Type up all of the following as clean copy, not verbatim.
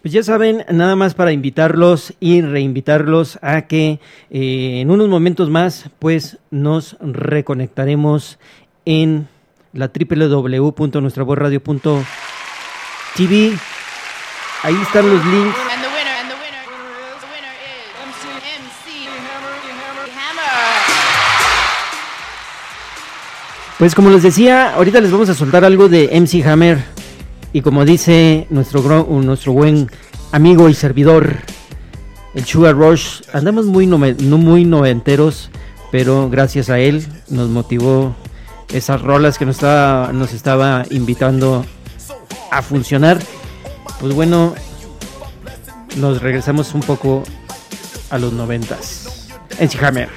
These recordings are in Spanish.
Pues ya saben, nada más para invitarlos y reinvitarlos a que en unos momentos más pues nos reconectaremos en la www.nuestravozradio.tv. Ahí están los links. Pues como les decía, ahorita les vamos a soltar algo de MC Hammer. Y como dice nuestro buen amigo y servidor, el Sugar Rush, andamos muy noventeros, pero gracias a él nos motivó esas rolas que nos estaba invitando a funcionar. Pues bueno, nos regresamos un poco a los 90s. MC Hammer.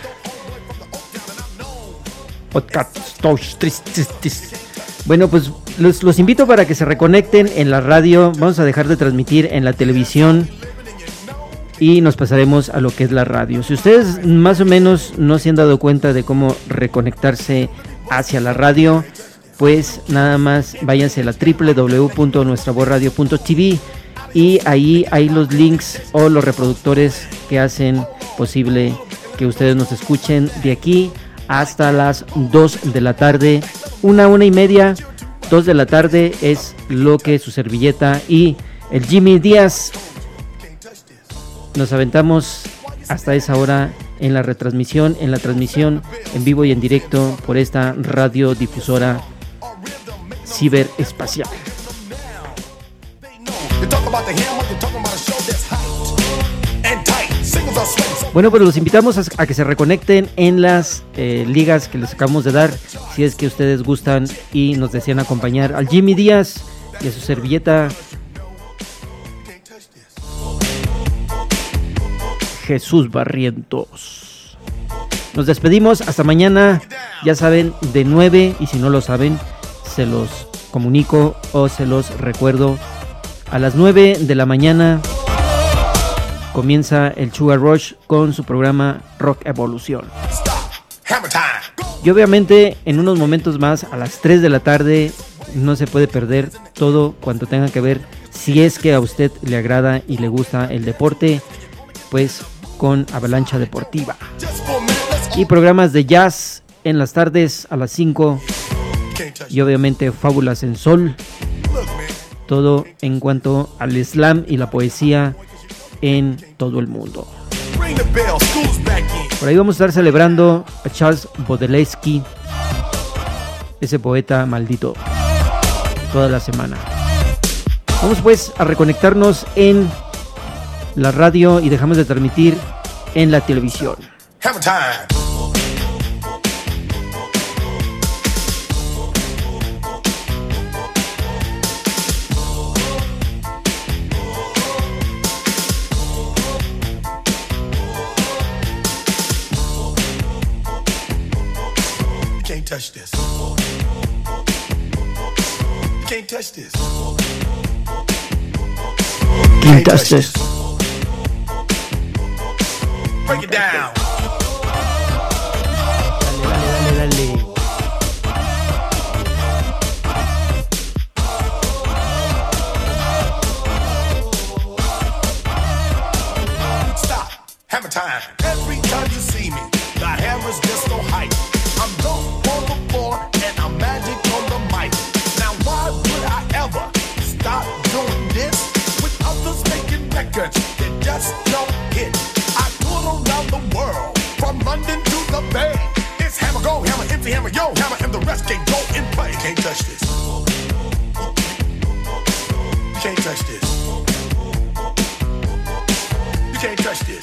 Bueno, pues los invito para que se reconecten en la radio. Vamos a dejar de transmitir en la televisión y nos pasaremos a lo que es la radio. Si ustedes más o menos no se han dado cuenta de cómo reconectarse hacia la radio, pues nada más váyanse a la www.nuestravozradio.tv y ahí hay los links o los reproductores que hacen posible que ustedes nos escuchen de aquí hasta las 2 de la tarde, 1:30, 2 de la tarde es lo que su servilleta y el Jimmy Díaz nos aventamos hasta esa hora en la retransmisión, en la transmisión en vivo y en directo por esta radiodifusora ciberespacial. Bueno, pues los invitamos a que se reconecten en las ligas que les acabamos de dar, si es que ustedes gustan y nos desean acompañar al Jimmy Díaz y a su servilleta Jesús Barrientos. Nos despedimos, hasta mañana, ya saben, de 9, y si no lo saben, se los comunico o se los recuerdo, a las 9 de la mañana comienza el Sugar Rush con su programa Rock Evolución. Y obviamente en unos momentos más, a las 3 de la tarde, no se puede perder todo cuanto tenga que ver, si es que a usted le agrada y le gusta el deporte, pues con Avalancha Deportiva. Y programas de jazz en las tardes a las 5. Y obviamente Fábulas en Sol. Todo en cuanto al slam y la poesía en todo el mundo. Por ahí vamos a estar celebrando a Charles Baudelaire, ese poeta maldito, toda la semana. Vamos pues a reconectarnos en la radio y dejamos de transmitir en la televisión. Hammer time. Touch this. You can't touch this. Can't touch this. Break it down. Dale. Stop. Hammer time. Every time you see me, the hammer's just so hype. I'm dope on the floor and I'm magic on the mic. Now why would I ever stop doing this? With others making records that just don't hit. I tour around the world, from London to the Bay. It's hammer go, hammer empty, hammer yo, hammer and the rest can go and play. You can't touch this. You can't touch this. You can't touch this.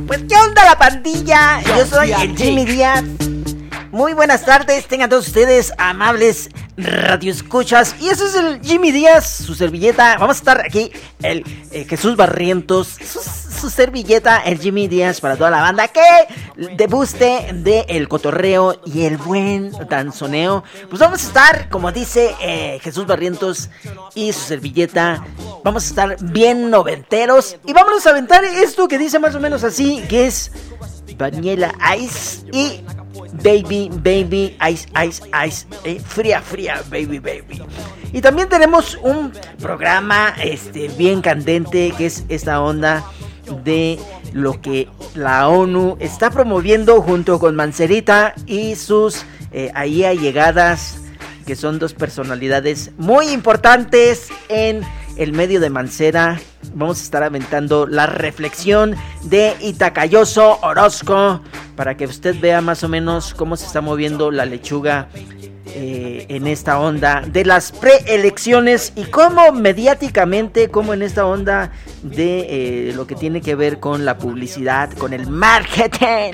Pues qué onda la pandilla, yo soy el Jimmy Díaz. Muy buenas tardes, tengan todos ustedes amables radioescuchas. Y ese es el Jimmy Díaz, su servilleta. Vamos a estar aquí, el Jesús Barrientos, su servilleta, el Jimmy Díaz, para toda la banda que deguste de el cotorreo y el buen danzoneo. Pues vamos a estar, como dice Jesús Barrientos y su servilleta, vamos a estar bien noventeros. Y vámonos a aventar esto que dice más o menos así, que es Vanilla Ice y Baby, Ice, fría, baby. Y también tenemos un programa bien candente, que es esta onda de lo que la ONU está promoviendo junto con Mancerita y sus ahí allegadas, que son dos personalidades muy importantes en el medio de Mancera. Vamos a estar aventando la reflexión de Itacayoso Orozco, para que usted vea más o menos cómo se está moviendo la lechuga en esta onda de las preelecciones, y cómo mediáticamente, como en esta onda de lo que tiene que ver con la publicidad, con el marketing,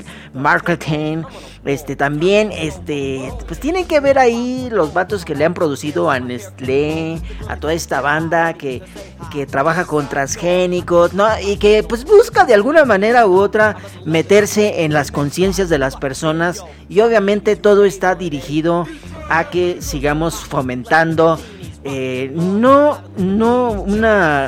también, pues tienen que ver ahí los vatos que le han producido a Nestlé, a toda esta banda que trabaja con transgénicos, ¿no? Y que pues busca de alguna manera u otra meterse en las conciencias de las personas, y obviamente todo está dirigido a que sigamos fomentando no una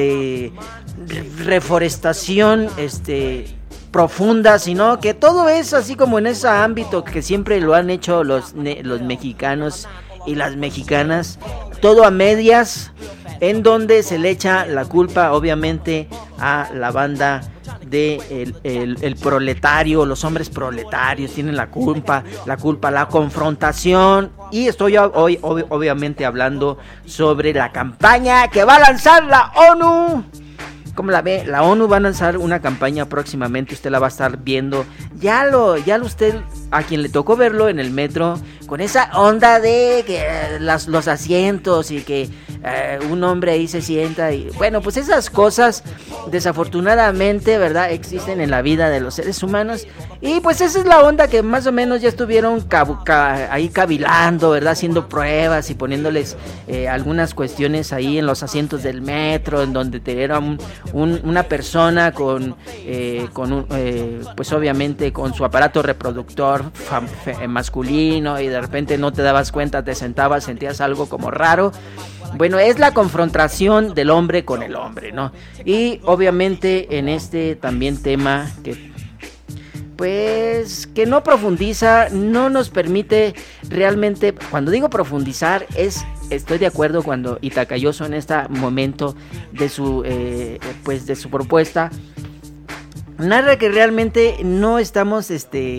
reforestación profunda, sino que todo es así como en ese ámbito que siempre lo han hecho los mexicanos y las mexicanas, todo a medias, en donde se le echa la culpa obviamente a la banda de el proletario. Los hombres proletarios tienen la culpa, la confrontación. Y estoy hoy obviamente hablando sobre la campaña que va a lanzar la ONU. ¿Cómo la ve? La ONU va a lanzar una campaña próximamente, usted la va a estar viendo. Ya usted, a quien le tocó verlo en el metro, con esa onda de que los asientos y que un hombre ahí se sienta, y bueno, pues esas cosas desafortunadamente, ¿verdad?, existen en la vida de los seres humanos. Y pues esa es la onda que más o menos ya estuvieron ahí cavilando, ¿verdad?, haciendo pruebas y poniéndoles algunas cuestiones ahí en los asientos del metro, en donde te era una persona con pues obviamente con su aparato reproductor masculino, y de repente no te dabas cuenta, te sentabas, sentías algo como raro. Bueno, es la confrontación del hombre con el hombre, ¿no? Y obviamente en este también tema que pues que no profundiza, no nos permite realmente. Cuando digo profundizar, estoy de acuerdo cuando Itacayoso en este momento de su pues de su propuesta narra que realmente no estamos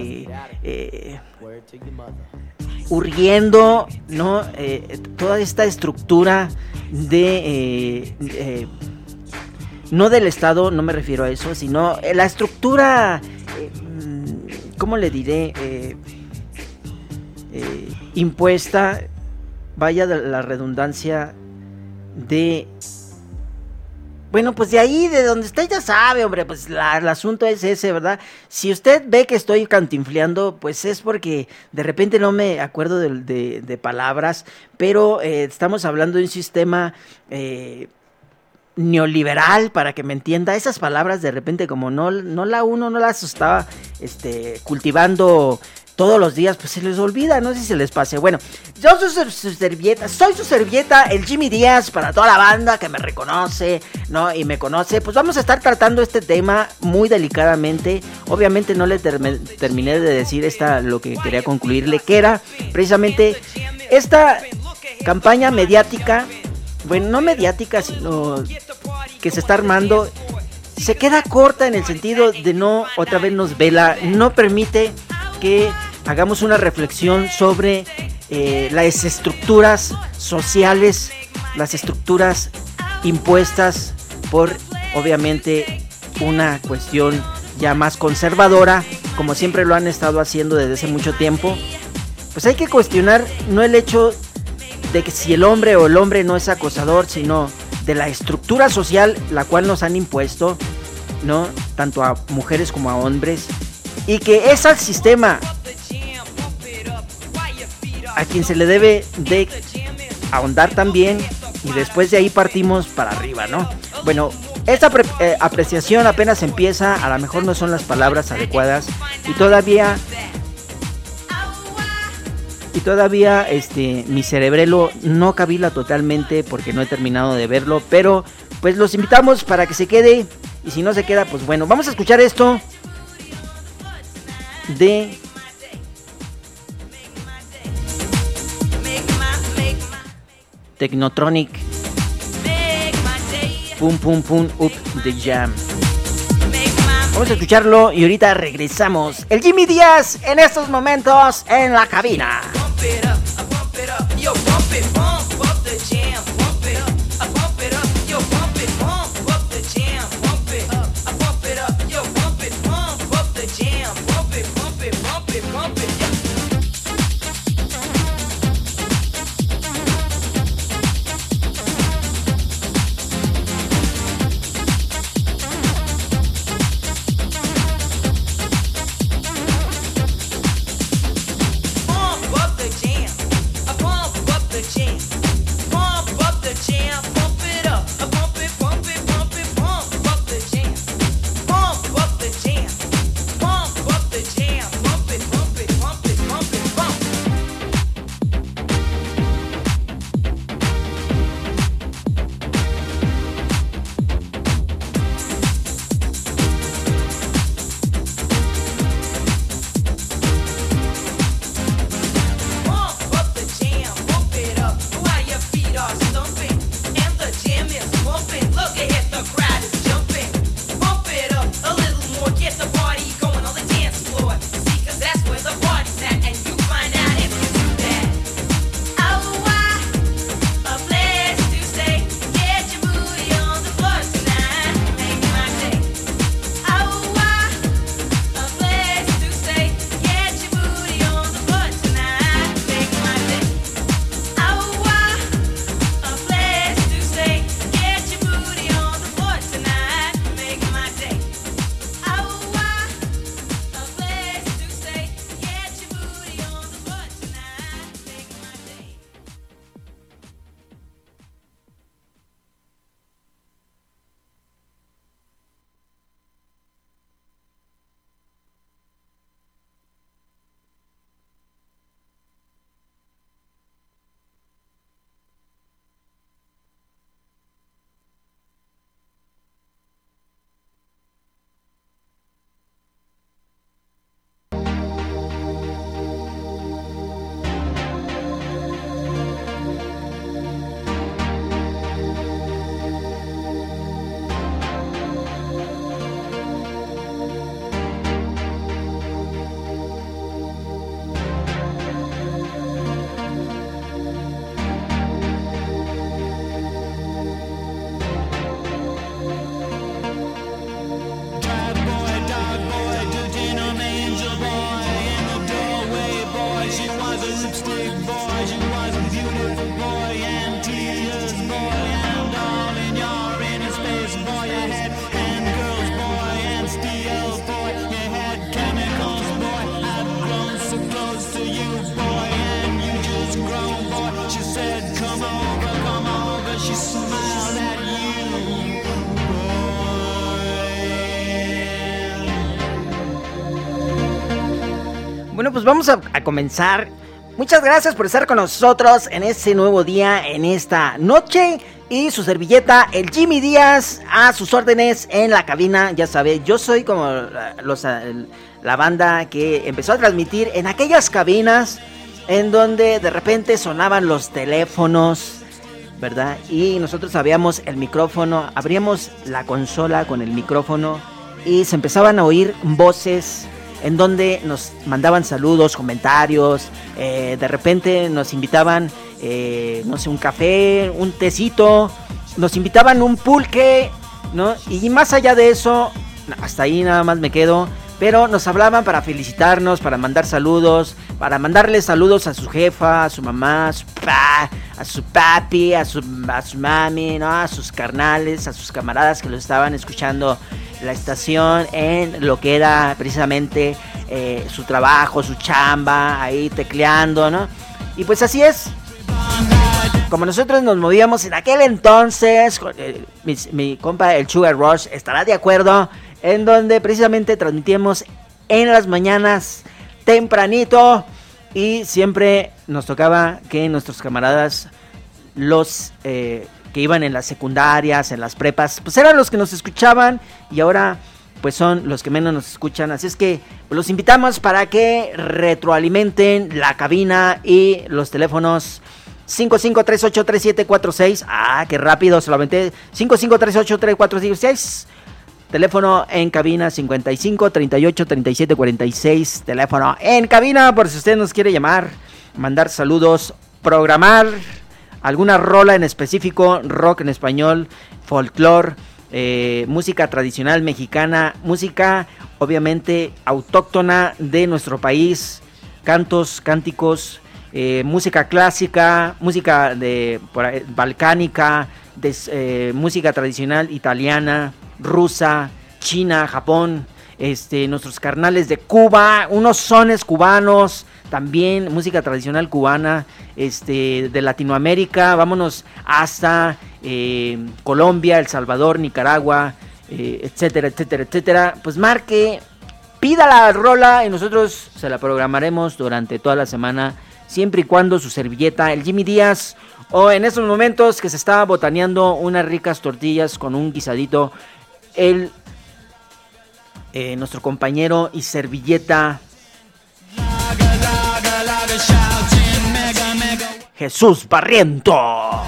urgiendo, ¿no? Toda esta estructura de no del Estado, no me refiero a eso, sino la estructura, ¿cómo le diré? Impuesta, vaya de la redundancia, de... Bueno, pues de ahí, de donde usted ya sabe, hombre, pues el asunto es ese, ¿verdad? Si usted ve que estoy cantinfleando, pues es porque de repente no me acuerdo de palabras, pero estamos hablando de un sistema neoliberal, para que me entienda. Esas palabras de repente como no las estaba cultivando todos los días, pues se les olvida, no sé si se les pase. Bueno, yo soy su servilleta, el Jimmy Díaz, para toda la banda que me reconoce, ¿no? Y me conoce. Pues vamos a estar tratando este tema muy delicadamente. Obviamente no le terminé de decir lo que quería concluirle, que era precisamente esta campaña mediática. Bueno, no mediática, sino que se está armando. Se queda corta en el sentido de no permite que hagamos una reflexión sobre las estructuras sociales, las estructuras impuestas por, obviamente, una cuestión ya más conservadora, como siempre lo han estado haciendo desde hace mucho tiempo. Pues hay que cuestionar no el hecho de que si el hombre o el hombre no es acosador, sino de la estructura social la cual nos han impuesto. ¿no? Tanto a mujeres como a hombres. Y que es al sistema a quien se le debe de ahondar también. Y después de ahí partimos para arriba, ¿no? Bueno, esta apreciación apenas empieza. A lo mejor no son las palabras adecuadas. Y todavía mi cerebrelo no cabila totalmente porque no he terminado de verlo. Pero pues los invitamos para que se quede. Y si no se queda, pues bueno, vamos a escuchar esto de Technotronic. Pum pum pum up the jam. Vamos a escucharlo y ahorita regresamos. El Jimmy Díaz en estos momentos en la cabina. Bueno, pues vamos a comenzar. Muchas gracias por estar con nosotros en este nuevo día, en esta noche. Y su servilleta, el Jimmy Díaz, a sus órdenes en la cabina. Ya sabe, yo soy como la banda que empezó a transmitir en aquellas cabinas en donde de repente sonaban los teléfonos, ¿verdad? Y nosotros abríamos el micrófono, abríamos la consola con el micrófono y se empezaban a oír voces en donde nos mandaban saludos, comentarios, de repente nos invitaban, no sé, un café, un tecito, nos invitaban un pulque, ¿no? Y más allá de eso, hasta ahí nada más me quedo, pero nos hablaban para felicitarnos, para mandar saludos, para mandarles saludos a su jefa, a su mamá, a su papá, a su papi, a su mami, ¿no? A sus carnales, a sus camaradas que lo estaban escuchando la estación en lo que era precisamente su trabajo, su chamba, ahí tecleando, ¿no? Y pues así es. Como nosotros nos movíamos en aquel entonces, mi compa el Sugar Rush estará de acuerdo, en donde precisamente transmitíamos en las mañanas tempranito y siempre nos tocaba que nuestros camaradas, los que iban en las secundarias, en las prepas, pues eran los que nos escuchaban y ahora pues son los que menos nos escuchan. Así es que los invitamos para que retroalimenten la cabina y los teléfonos 55383746. Ah, qué rápido se lo aventé. 55383416. Teléfono en cabina 55383746. Teléfono en cabina por si usted nos quiere llamar, mandar saludos, programar alguna rola en específico, rock en español, folclore, música tradicional mexicana, música obviamente autóctona de nuestro país, cantos, cánticos, música clásica, música balcánica, música tradicional italiana, rusa, China, Japón, nuestros carnales de Cuba, unos sones cubanos, también música tradicional cubana, de Latinoamérica, vámonos hasta Colombia, El Salvador, Nicaragua, etcétera, etcétera, etcétera. Pues marque, pida la rola y nosotros se la programaremos durante toda la semana, siempre y cuando su servilleta, el Jimmy Díaz, o en estos momentos que se está botaneando unas ricas tortillas con un guisadito, nuestro compañero y servilleta Jesús Barriento.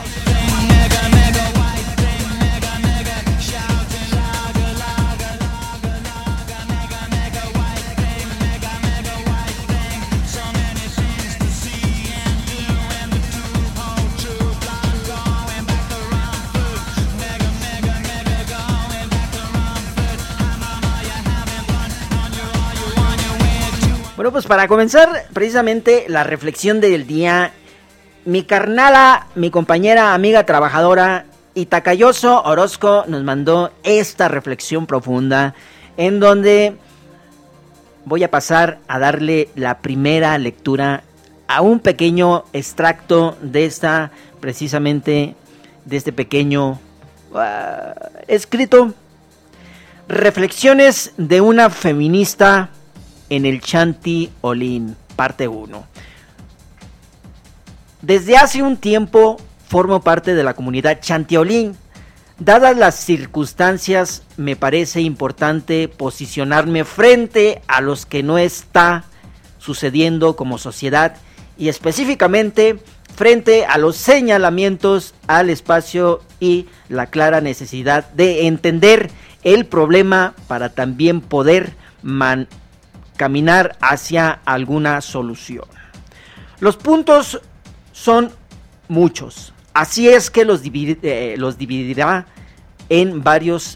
Bueno, pues para comenzar precisamente la reflexión del día, mi carnala, mi compañera, amiga, trabajadora, Itacayoso Orozco nos mandó esta reflexión profunda en donde voy a pasar a darle la primera lectura a un pequeño extracto de precisamente de este pequeño escrito. Reflexiones de una feminista en el Chantiolín, parte 1. Desde hace un tiempo formo parte de la comunidad Chantiolín. Dadas las circunstancias, me parece importante posicionarme frente a los que no está sucediendo como sociedad y específicamente frente a los señalamientos al espacio y la clara necesidad de entender el problema para también poder caminar hacia alguna solución. Los puntos son muchos, así es que los dividirá en varias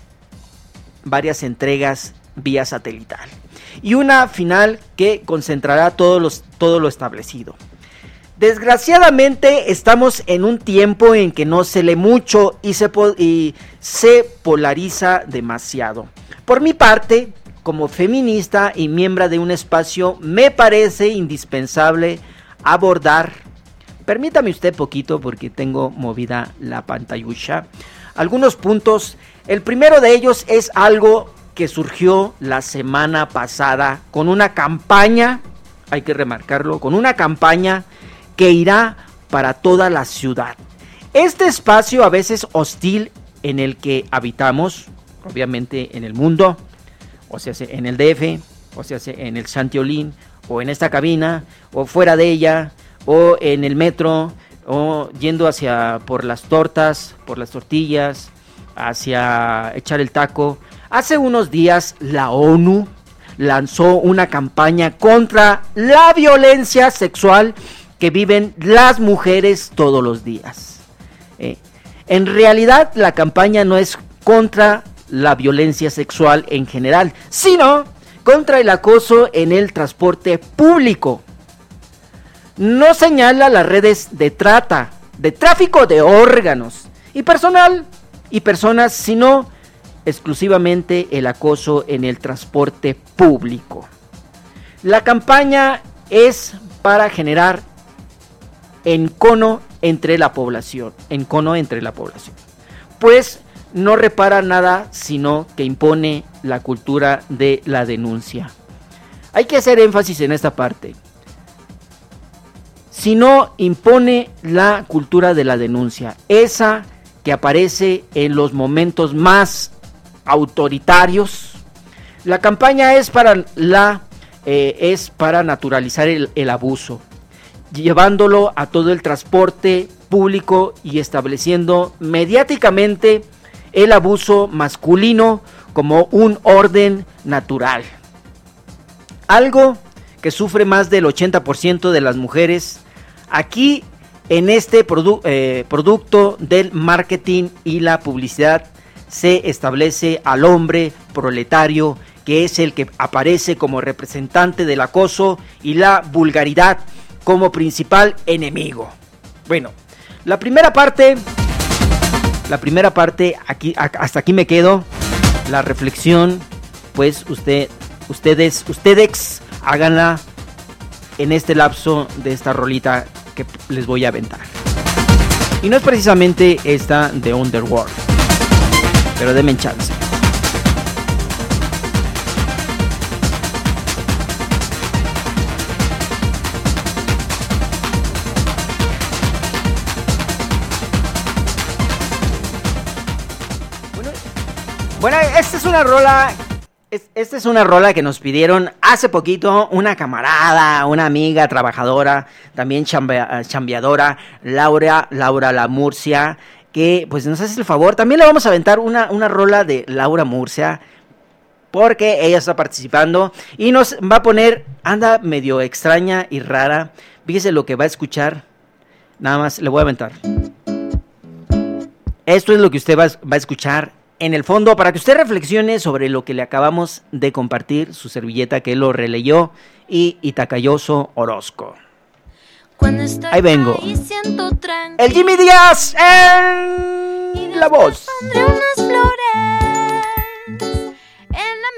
entregas vía satelital y una final que concentrará todo lo establecido. Desgraciadamente estamos en un tiempo en que no se lee mucho y se polariza demasiado. Por mi parte, como feminista y miembro de un espacio, me parece indispensable abordar, permítame usted poquito porque tengo movida la pantallucha, algunos puntos. El primero de ellos es algo que surgió la semana pasada con una campaña, hay que remarcarlo, con una campaña que irá para toda la ciudad. Este espacio a veces hostil en el que habitamos, obviamente en el mundo, o sea, en el DF, o sea, en el Chantiolín, o en esta cabina, o fuera de ella, o en el metro, o yendo por las tortas, por las tortillas, hacia echar el taco. Hace unos días la ONU lanzó una campaña contra la violencia sexual que viven las mujeres todos los días. En realidad la campaña no es contra la violencia sexual en general, sino contra el acoso en el transporte público. No señala las redes de tráfico de órganos y personas, sino exclusivamente el acoso en el transporte público. La campaña es para generar encono entre la población, pues no repara nada, sino que impone la cultura de la denuncia. Hay que hacer énfasis en esta parte. Si no impone la cultura de la denuncia, esa que aparece en los momentos más autoritarios, la campaña es para naturalizar el abuso, llevándolo a todo el transporte público y estableciendo mediáticamente el abuso masculino como un orden natural. Algo que sufre más del 80% de las mujeres aquí en este producto del marketing y la publicidad. Se establece al hombre proletario, que es el que aparece como representante del acoso y la vulgaridad como principal enemigo. Bueno, la primera parte, aquí, hasta aquí me quedo. La reflexión, pues ustedes háganla en este lapso de esta rolita que les voy a aventar. Y no es precisamente esta de Underworld, pero denme chance. Bueno, esta es una rola que nos pidieron hace poquito una camarada, una amiga trabajadora, también chambeadora, Laura La Murcia, que pues nos hace el favor. También le vamos a aventar una rola de Laura Murcia, porque ella está participando y nos va a poner, anda medio extraña y rara. Fíjese lo que va a escuchar, nada más le voy a aventar. Esto es lo que usted va a escuchar en el fondo, para que usted reflexione sobre lo que le acabamos de compartir, su servilleta que lo releyó y Itacayoso Orozco. Ahí vengo. El Jimmy Díaz en la voz. Pondré unas flores en la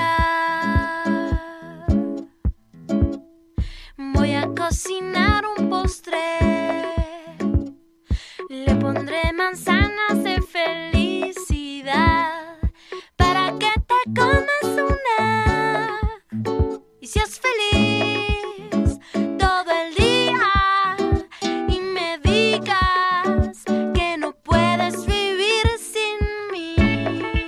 mesa. Voy a cocinar un postre. Le pondré manzanas de felicidad para que te comas una y seas feliz todo el día y me digas que no puedes vivir sin mí.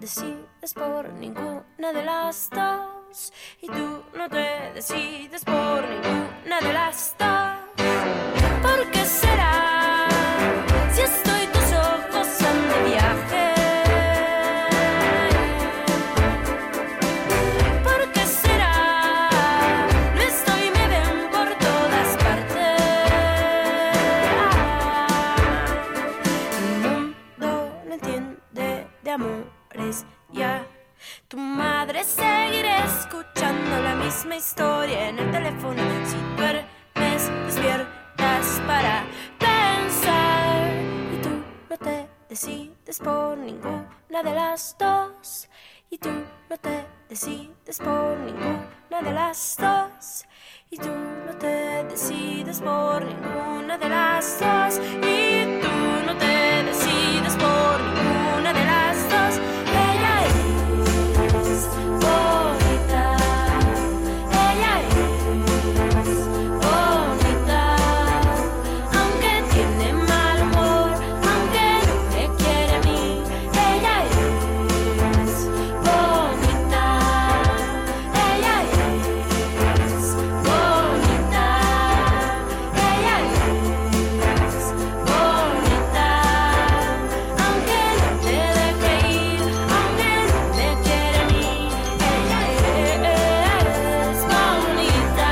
decides por ninguna de las dos. Y tú no te decides por ninguna de las dos. ¿Por qué será? Si estoy tus ojos son de viaje. ¿Por qué será? No estoy, me ven por todas partes. El mundo no entiende de amores ya. Tu madre seguirá escuchando la misma historia en el teléfono. Si duermes, despiertas para pensar. Y tú no te decides por ninguna de las dos. Y tú no te decides por ninguna de las dos. Y tú no te decides por ninguna de las dos. Y tú no te decides por ninguna de las dos. Ella es bonita. Ella es bonita. Aunque tiene mal humor, aunque no me quiere a mí. Ella es bonita. Ella es bonita. Ella es bonita. Aunque no te deje ir, aunque no me quiere a mí. Ella es bonita.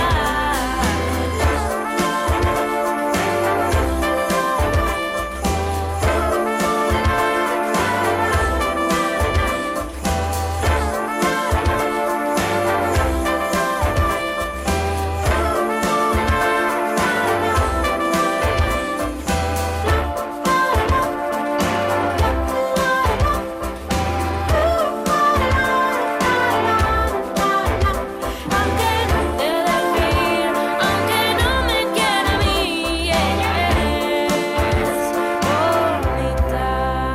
Aunque no te deje ir, aunque no me quiera a mí, ella es bonita.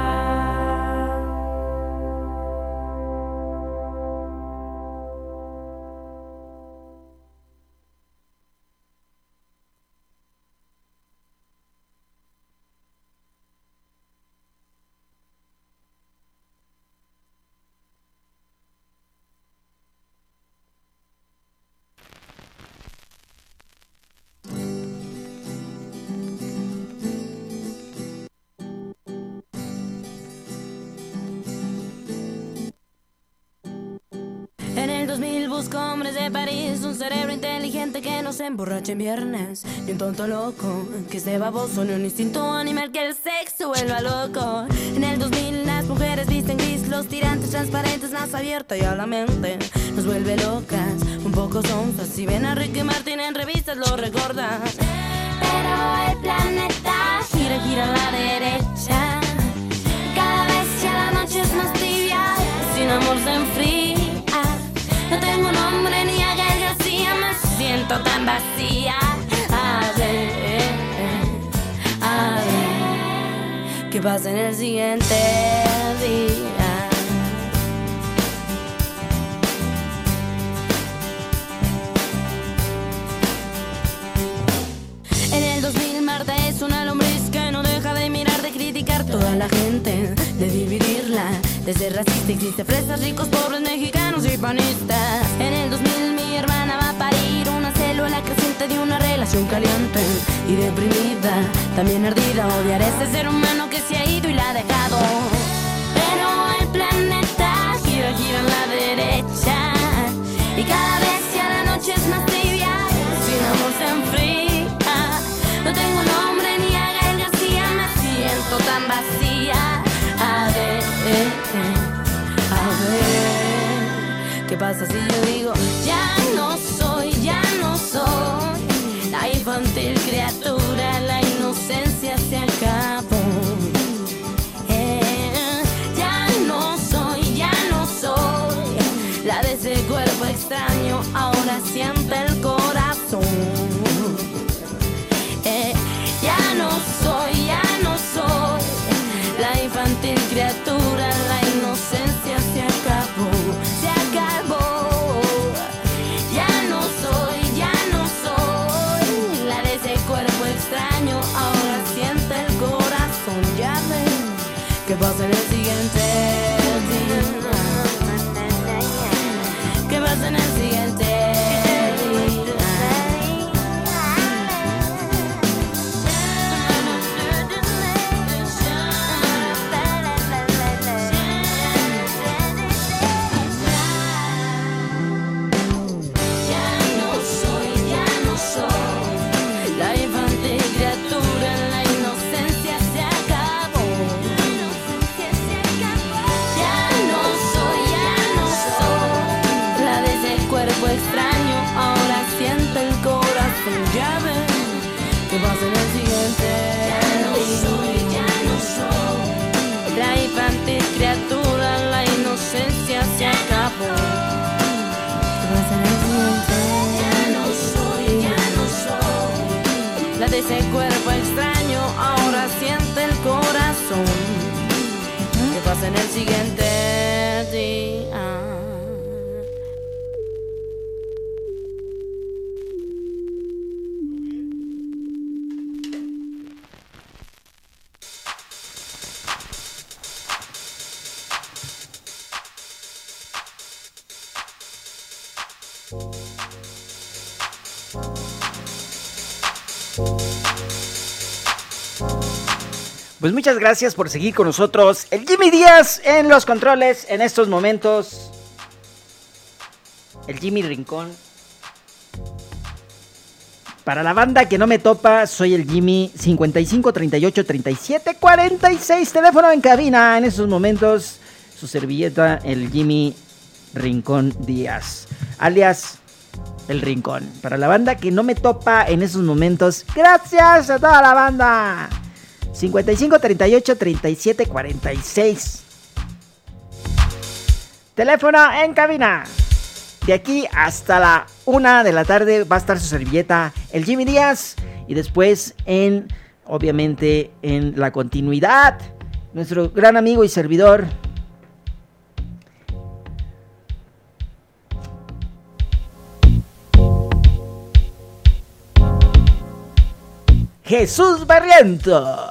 En el 2000 busco hombres de París, un cerebro inteligente que no se emborrache en viernes, ni un tonto loco que esté baboso, ni un instinto animal que el sexo vuelva loco. En el 2000 las mujeres visten gris, los tirantes transparentes, más abierta y a la mente nos vuelve locas, un poco sonzas. Si ven a Ricky Martin en revistas lo recordan. Pero el planeta gira, gira a la derecha. Cada vez ya la noche es más tibia, sin amor se enfría. No tengo nombre ni a Gael García, me siento tan vacía. A ver, ¿qué pasa en el siguiente día? En el 2000 Marta es una lombriz que no deja de mirar, de criticar toda la gente, de dividirla, de ser racista. Existe fresas, ricos, pobres, mexicanos y panistas. En el 2000 mi hermana va a parir una célula creciente de una relación caliente y deprimida, también ardida. Odiar a ese ser humano que se ha ido y la ha dejado. Pero el planeta gira, gira a la derecha y cada vez ya la noche es más tibia, sin amor se enfría. No tengo nombre ni a Gael García, me siento tan vacía. A ver, ¿qué pasa si yo digo ya no soy la infantil criatura, la inocencia se acabó? Ya no soy la de ese cuerpo extraño, ahora siente el corazón. Ya no soy la infantil criatura, la inocencia se acabó. Ya no soy la de ese cuerpo extraño, ahora siente el corazón. Ya ven, ¿qué pasa en el siguiente día? Pues muchas gracias por seguir con nosotros. El Jimmy Díaz en los controles en estos momentos. El Jimmy Rincón. Para la banda que no me topa, soy el Jimmy. 55 38 37 46. Teléfono en cabina en estos momentos. Su servilleta, el Jimmy Rincón Díaz, alias El Rincón. Para la banda que no me topa en esos momentos, gracias a toda la banda. 55 38 37 46. Teléfono en cabina. De aquí hasta la 1 de la tarde va a estar su servilleta, el Jimmy Díaz. Y después, obviamente, en la continuidad, nuestro gran amigo y servidor, Jesús Barrientos.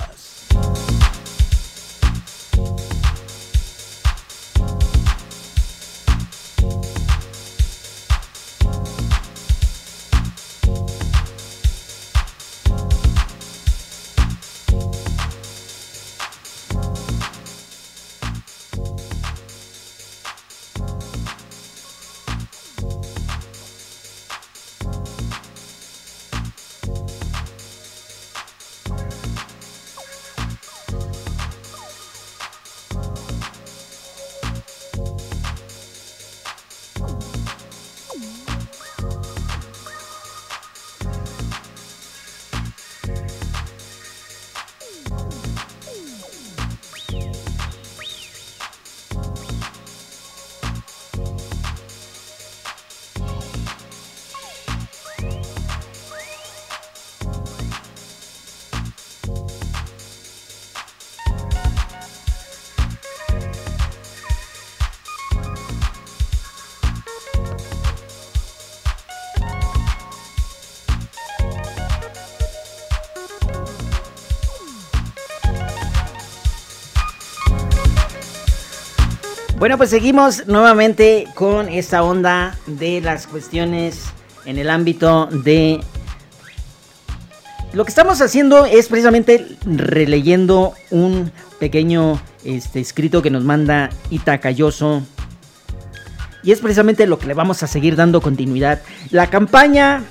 Bueno, pues seguimos nuevamente con esta onda de las cuestiones en el ámbito de... Lo que estamos haciendo es precisamente releyendo un pequeño escrito que nos manda Ita Cayoso. Y es precisamente lo que le vamos a seguir dando continuidad. La campaña,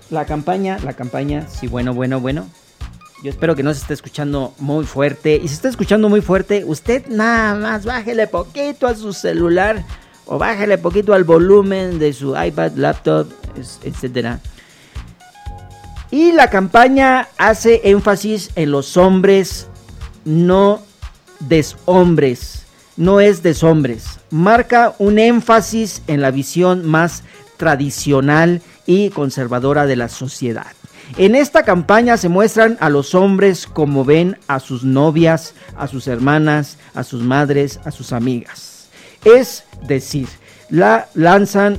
sí, bueno. Yo espero que no se esté escuchando muy fuerte. Y si está escuchando muy fuerte, usted nada más bájele poquito a su celular o bájele poquito al volumen de su iPad, laptop, etc. Y la campaña hace énfasis en los hombres, no deshombres. No es deshombres. Marca un énfasis en la visión más tradicional y conservadora de la sociedad. En esta campaña se muestran a los hombres como ven a sus novias, a sus hermanas, a sus madres, a sus amigas. Es decir, lanzan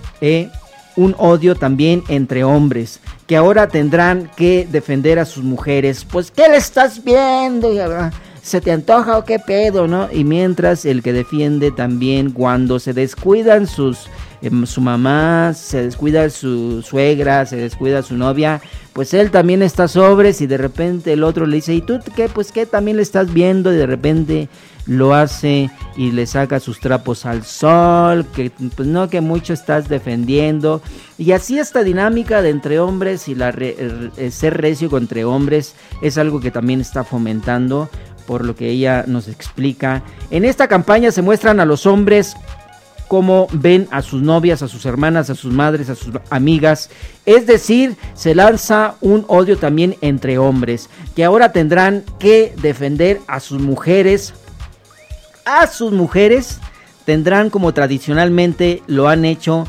un odio también entre hombres, que ahora tendrán que defender a sus mujeres. Pues, ¿qué le estás viendo? ¿Se te antoja o qué pedo, no? Y mientras el que defiende también, cuando se descuidan su mamá, se descuida su suegra, se descuida su novia, pues él también está sobres y de repente el otro le dice, ¿y tú qué? Pues qué también le estás viendo, y de repente lo hace y le saca sus trapos al sol, que pues no, que mucho estás defendiendo. Y así esta dinámica de entre hombres y ser recio contra hombres es algo que también está fomentando, por lo que ella nos explica. En esta campaña se muestran a los hombres cómo ven a sus novias, a sus hermanas, a sus madres, a sus amigas. Es decir, se lanza un odio también entre hombres, que ahora tendrán que defender a sus mujeres. A sus mujeres tendrán, como tradicionalmente lo han hecho,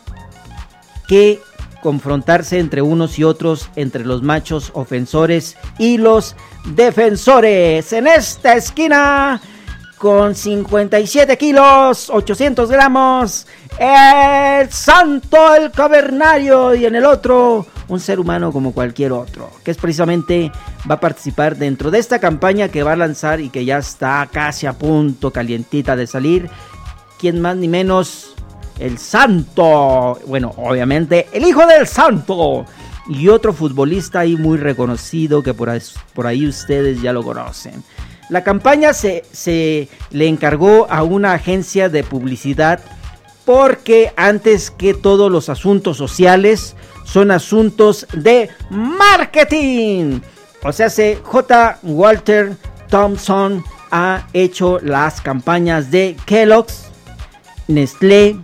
que confrontarse entre unos y otros, entre los machos ofensores y los defensores. En esta esquina, con 57 kilos, 800 gramos, el santo, el cavernario, y en el otro, un ser humano como cualquier otro, que es precisamente, va a participar dentro de esta campaña que va a lanzar y que ya está casi a punto, calientita de salir. ¿Quién más ni menos? El santo, bueno, obviamente el hijo del santo, y otro futbolista ahí muy reconocido que por ahí ustedes ya lo conocen. La campaña se le encargó a una agencia de publicidad porque antes que todos los asuntos sociales son asuntos de marketing. O sea, J. Walter Thompson ha hecho las campañas de Kellogg's, Nestlé,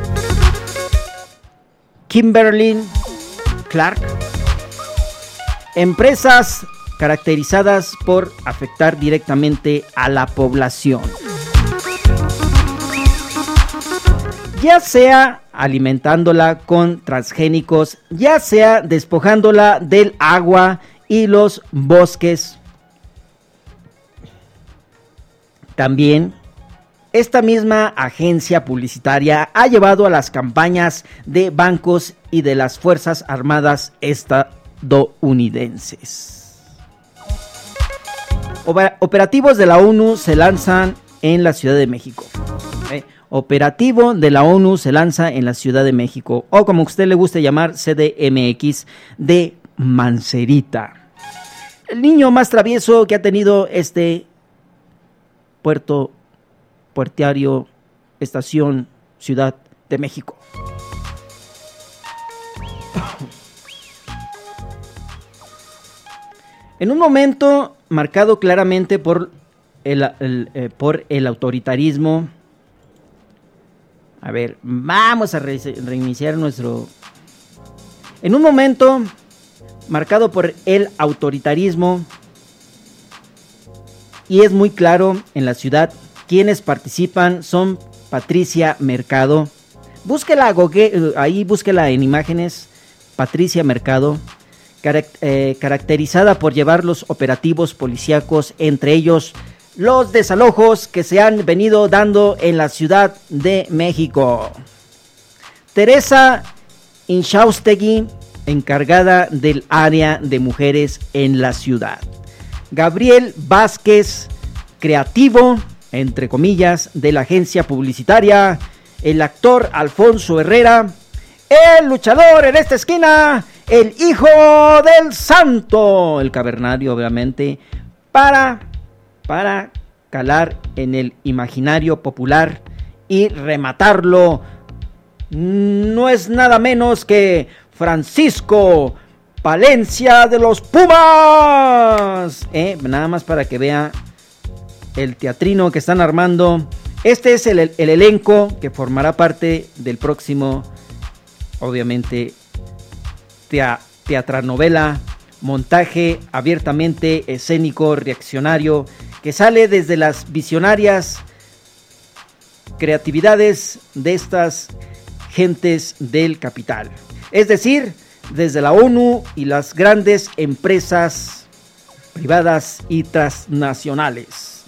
Kimberly-Clark, empresas caracterizadas por afectar directamente a la población, ya sea alimentándola con transgénicos, ya sea despojándola del agua y los bosques. También esta misma agencia publicitaria ha llevado a las campañas de bancos y de las Fuerzas Armadas estadounidenses. Operativos de la ONU se lanzan en la Ciudad de México. Operativo de la ONU se lanza en la Ciudad de México, o como a usted le guste llamar, CDMX de Mancerita. El niño más travieso que ha tenido este puertiario, estación, Ciudad de México. En un momento marcado claramente por el autoritarismo. A ver, vamos a reiniciar nuestro... En un momento marcado por el autoritarismo, y es muy claro en la ciudad, quienes participan son Patricia Mercado. Búsquela, ahí búsquela en imágenes. Patricia Mercado, caracterizada por llevar los operativos policíacos, entre ellos los desalojos que se han venido dando en la Ciudad de México. Teresa Inchaustegui, encargada del área de mujeres en la ciudad. Gabriel Vázquez, creativo, entre comillas, de la agencia publicitaria. El actor Alfonso Herrera, el luchador en esta esquina, el hijo del santo, el cavernario, obviamente, para calar en el imaginario popular y rematarlo. No es nada menos que Francisco Palencia de los Pumas. Nada más para que vea el teatrino que están armando. Este es el elenco que formará parte del próximo, obviamente, teatranovela, montaje abiertamente escénico, reaccionario, que sale desde las visionarias creatividades de estas gentes del capital. Es decir, desde la ONU y las grandes empresas privadas y transnacionales.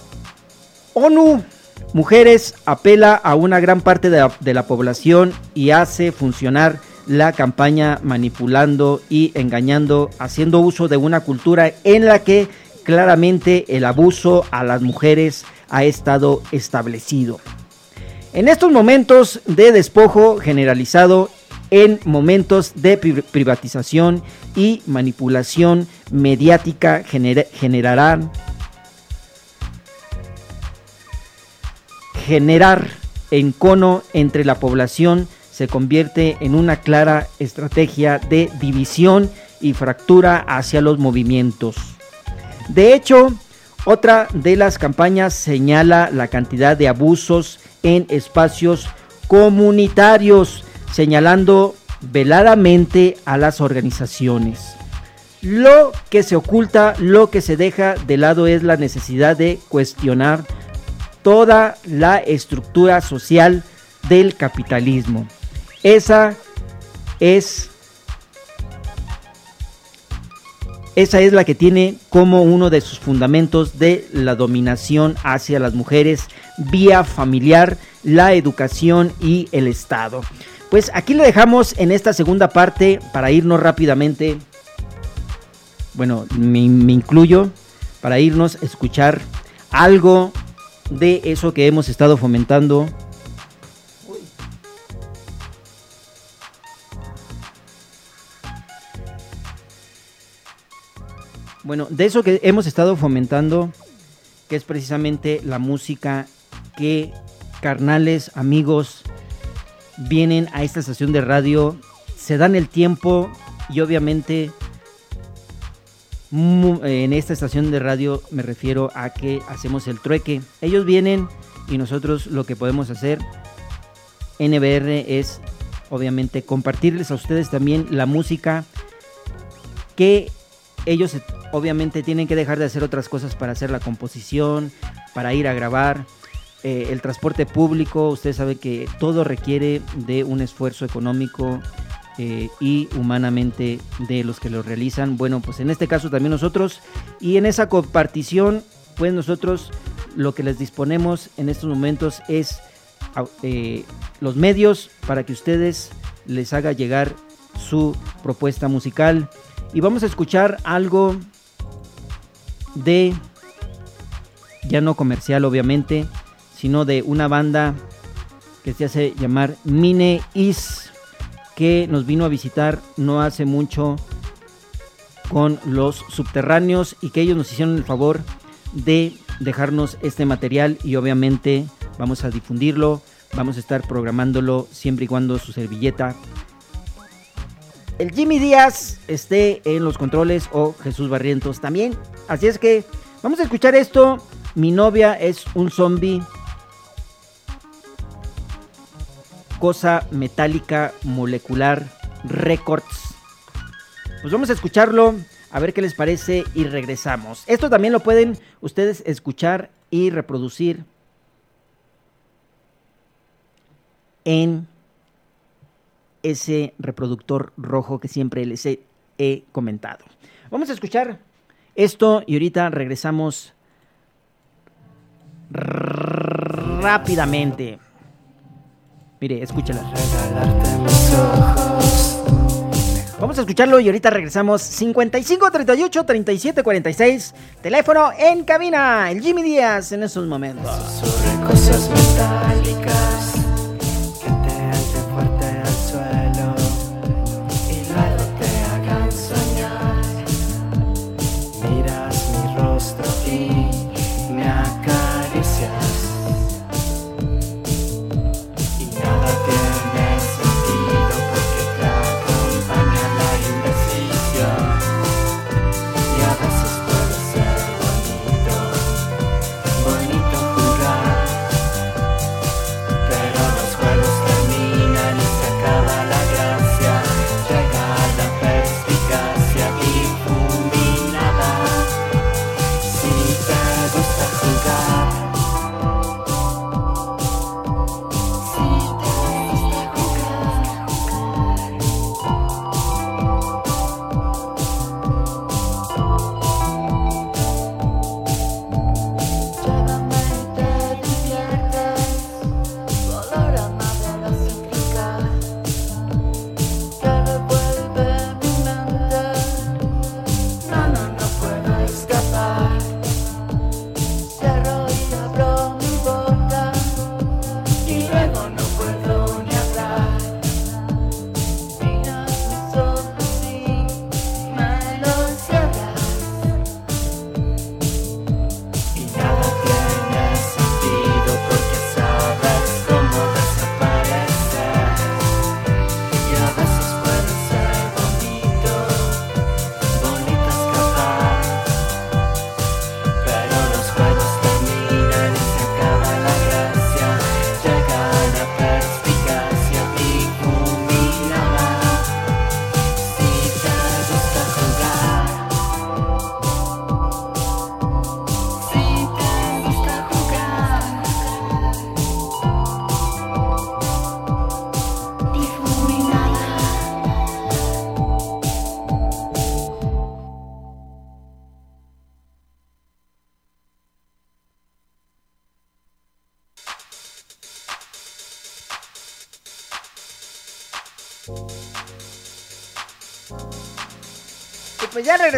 ONU Mujeres apela a una gran parte de la población y hace funcionar la campaña manipulando y engañando, haciendo uso de una cultura en la que claramente el abuso a las mujeres ha estado establecido. En estos momentos de despojo generalizado, en momentos de privatización y manipulación mediática, generar encono entre la población se convierte en una clara estrategia de división y fractura hacia los movimientos. De hecho, otra de las campañas señala la cantidad de abusos en espacios comunitarios, señalando veladamente a las organizaciones. Lo que se oculta, lo que se deja de lado es la necesidad de cuestionar toda la estructura social del capitalismo. Esa es la que tiene como uno de sus fundamentos de la dominación hacia las mujeres vía familiar, la educación y el Estado. Pues aquí le dejamos en esta segunda parte para irnos rápidamente. Bueno, me incluyo para irnos a escuchar algo de eso que hemos estado fomentando. Bueno, de eso que hemos estado fomentando que es precisamente la música que carnales, amigos, vienen a esta estación de radio, se dan el tiempo y obviamente en esta estación de radio me refiero a que hacemos el trueque. Ellos vienen y nosotros lo que podemos hacer, NBR, es obviamente compartirles a ustedes también la música que ellos obviamente tienen que dejar de hacer otras cosas para hacer la composición, para ir a grabar. El transporte público, usted sabe que todo requiere de un esfuerzo económico y humanamente de los que lo realizan. Bueno, pues en este caso también nosotros, y en esa compartición, pues nosotros lo que les disponemos en estos momentos es los medios para que ustedes les haga llegar su propuesta musical. Y vamos a escuchar algo de, ya no comercial obviamente, sino de una banda que se hace llamar Mine Is, que nos vino a visitar no hace mucho con Los Subterráneos y que ellos nos hicieron el favor de dejarnos este material y obviamente vamos a difundirlo, vamos a estar programándolo siempre y cuando su servilleta, el Jimmy Díaz, esté en los controles o Jesús Barrientos también. Así es que vamos a escuchar esto. Mi novia es un zombie. Cosa Metálica Molecular Records. Pues vamos a escucharlo, a ver qué les parece y regresamos. Esto también lo pueden ustedes escuchar y reproducir en ese reproductor rojo que siempre les he comentado. Vamos a escuchar esto y ahorita regresamos rápidamente. Mire, escúchala. Vamos a escucharlo y ahorita regresamos. 55 38 37 46. Teléfono en cabina. El Jimmy Díaz en esos momentos. Susurre cosas metálicas que te hacen fuerte al suelo y luego te hagan soñar. Miras mi rostro y me acaricias. Y pues ya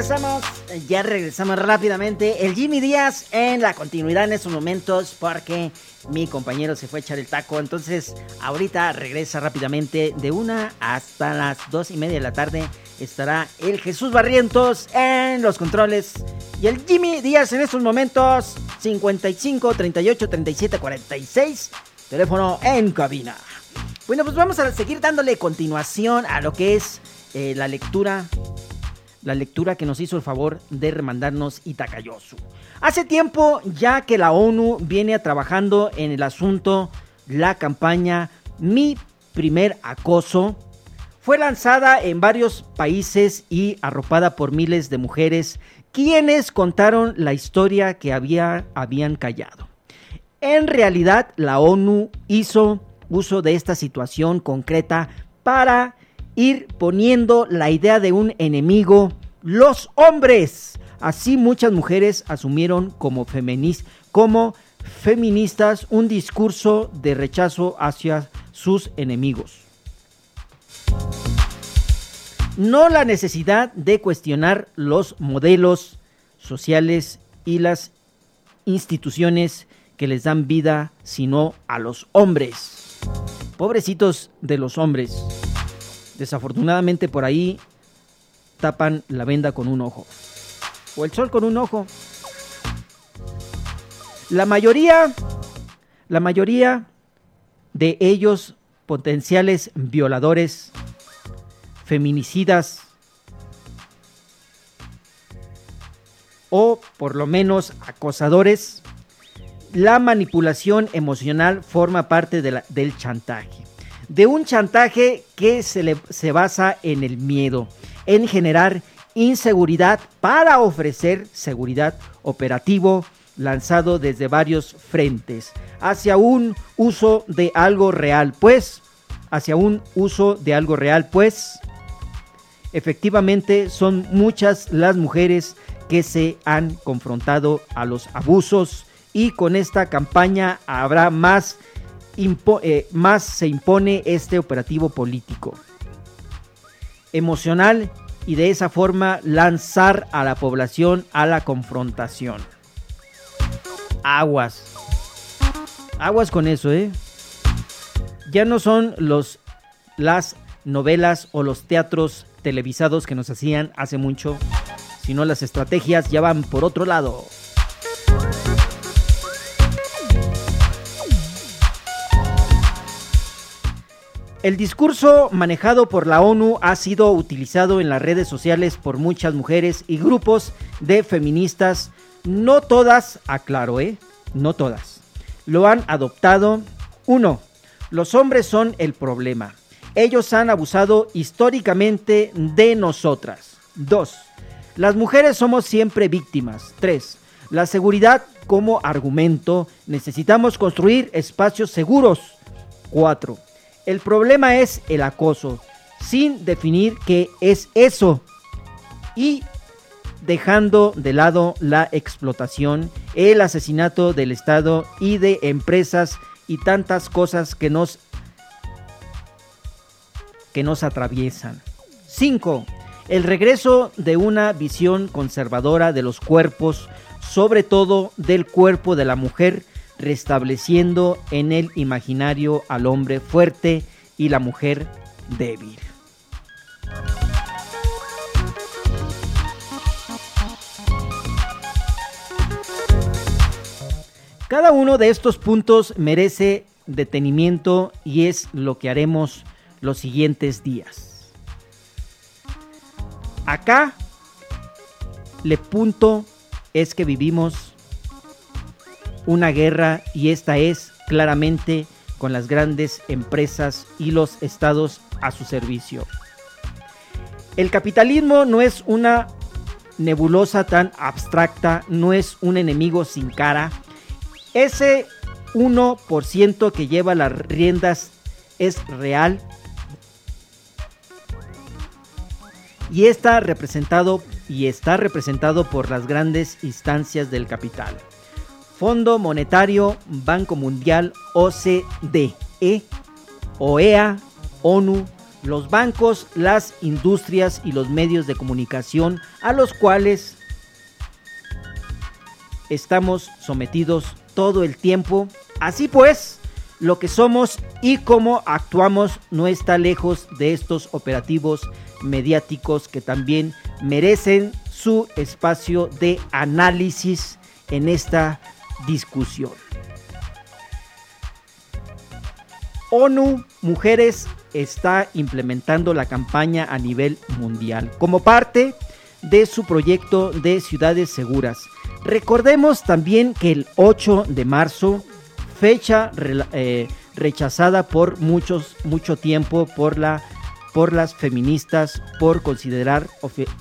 regresamos rápidamente. El Jimmy Díaz en la continuidad en estos momentos porque mi compañero se fue a echar el taco. Entonces ahorita regresa rápidamente de 1 hasta las 2:30 de la tarde. Estará el Jesús Barrientos en los controles y el Jimmy Díaz en estos momentos 55 38 37 46, teléfono en cabina. Bueno, pues vamos a seguir dándole continuación a lo que es la lectura que nos hizo el favor de remandarnos Itakayosu. Hace tiempo ya que la ONU viene trabajando en el asunto, la campaña Mi Primer Acoso fue lanzada en varios países y arropada por miles de mujeres quienes contaron la historia que habían callado. En realidad, la ONU hizo uso de esta situación concreta para ir poniendo la idea de un enemigo, los hombres. Así muchas mujeres asumieron como feministas un discurso de rechazo hacia sus enemigos. No la necesidad de cuestionar los modelos sociales y las instituciones que les dan vida, sino a los hombres. Pobrecitos de los hombres. Desafortunadamente por ahí tapan la venda con un ojo. O el sol con un ojo. La mayoría de ellos potenciales violadores, feminicidas o por lo menos acosadores. La manipulación emocional forma parte del chantaje. De un chantaje que se basa en el miedo, en generar inseguridad para ofrecer seguridad operativo lanzado desde varios frentes hacia un uso de algo real, pues efectivamente son muchas las mujeres que se han confrontado a los abusos y con esta campaña habrá más se impone este operativo político, emocional y de esa forma lanzar a la población a la confrontación. Aguas con eso, Ya no son las novelas o los teatros televisados que nos hacían hace mucho, sino las estrategias ya van por otro lado. El discurso manejado por la ONU ha sido utilizado en las redes sociales por muchas mujeres y grupos de feministas. No todas, aclaro, no todas, lo han adoptado. 1. Los hombres son el problema. Ellos han abusado históricamente de nosotras. 2. Las mujeres somos siempre víctimas. 3. La seguridad como argumento. Necesitamos construir espacios seguros. 4. El problema es el acoso, sin definir qué es eso. Y dejando de lado la explotación, el asesinato del Estado y de empresas y tantas cosas que nos atraviesan. 5. El regreso de una visión conservadora de los cuerpos, sobre todo del cuerpo de la mujer, restableciendo en el imaginario al hombre fuerte y la mujer débil. Cada uno de estos puntos merece detenimiento y es lo que haremos los siguientes días. Acá, el punto es que vivimos una guerra y esta es claramente con las grandes empresas y los estados a su servicio. El capitalismo no es una nebulosa tan abstracta, no es un enemigo sin cara. Ese 1% que lleva las riendas es real y está representado por las grandes instancias del capital. Fondo Monetario, Banco Mundial, OCDE, OEA, ONU, los bancos, las industrias y los medios de comunicación a los cuales estamos sometidos todo el tiempo. Así pues, lo que somos y cómo actuamos no está lejos de estos operativos mediáticos que también merecen su espacio de análisis en esta discusión. ONU Mujeres está implementando la campaña a nivel mundial como parte de su proyecto de ciudades seguras. Recordemos también que el 8 de marzo, fecha rechazada por mucho tiempo por las feministas por considerarla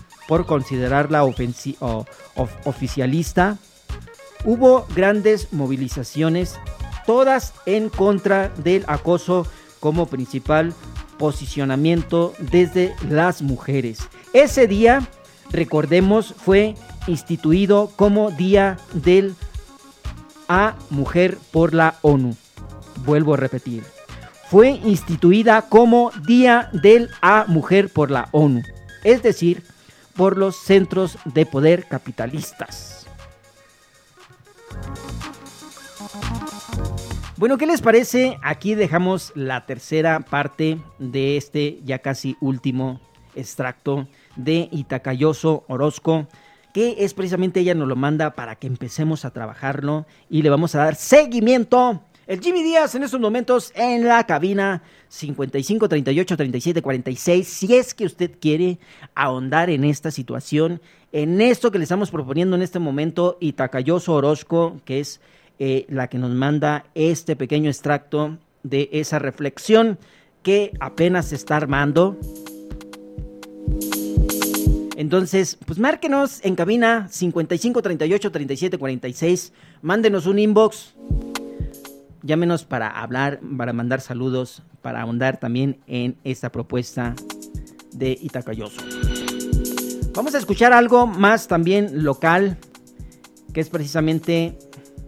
oficialista, hubo grandes movilizaciones, todas en contra del acoso como principal posicionamiento desde las mujeres. Ese día, recordemos, fue instituido como Día del A Mujer por la ONU. Vuelvo a repetir. Fue instituida como Día del A Mujer por la ONU, es decir, por los centros de poder capitalistas. Bueno, ¿qué les parece? Aquí dejamos la tercera parte de este ya casi último extracto de Itacayoso Orozco, que es precisamente ella nos lo manda para que empecemos a trabajarlo y le vamos a dar seguimiento. El Jimmy Díaz en estos momentos en la cabina 55 38 37 46. Si es que usted quiere ahondar en esta situación, en esto que le estamos proponiendo en este momento, Itacayoso Orozco, que es la que nos manda este pequeño extracto de esa reflexión que apenas se está armando. Entonces, pues márquenos en cabina 55 38 37 46, mándenos un inbox, llámenos para hablar, para mandar saludos, para ahondar también en esta propuesta de Itacayoso. Vamos a escuchar algo más también local, que es precisamente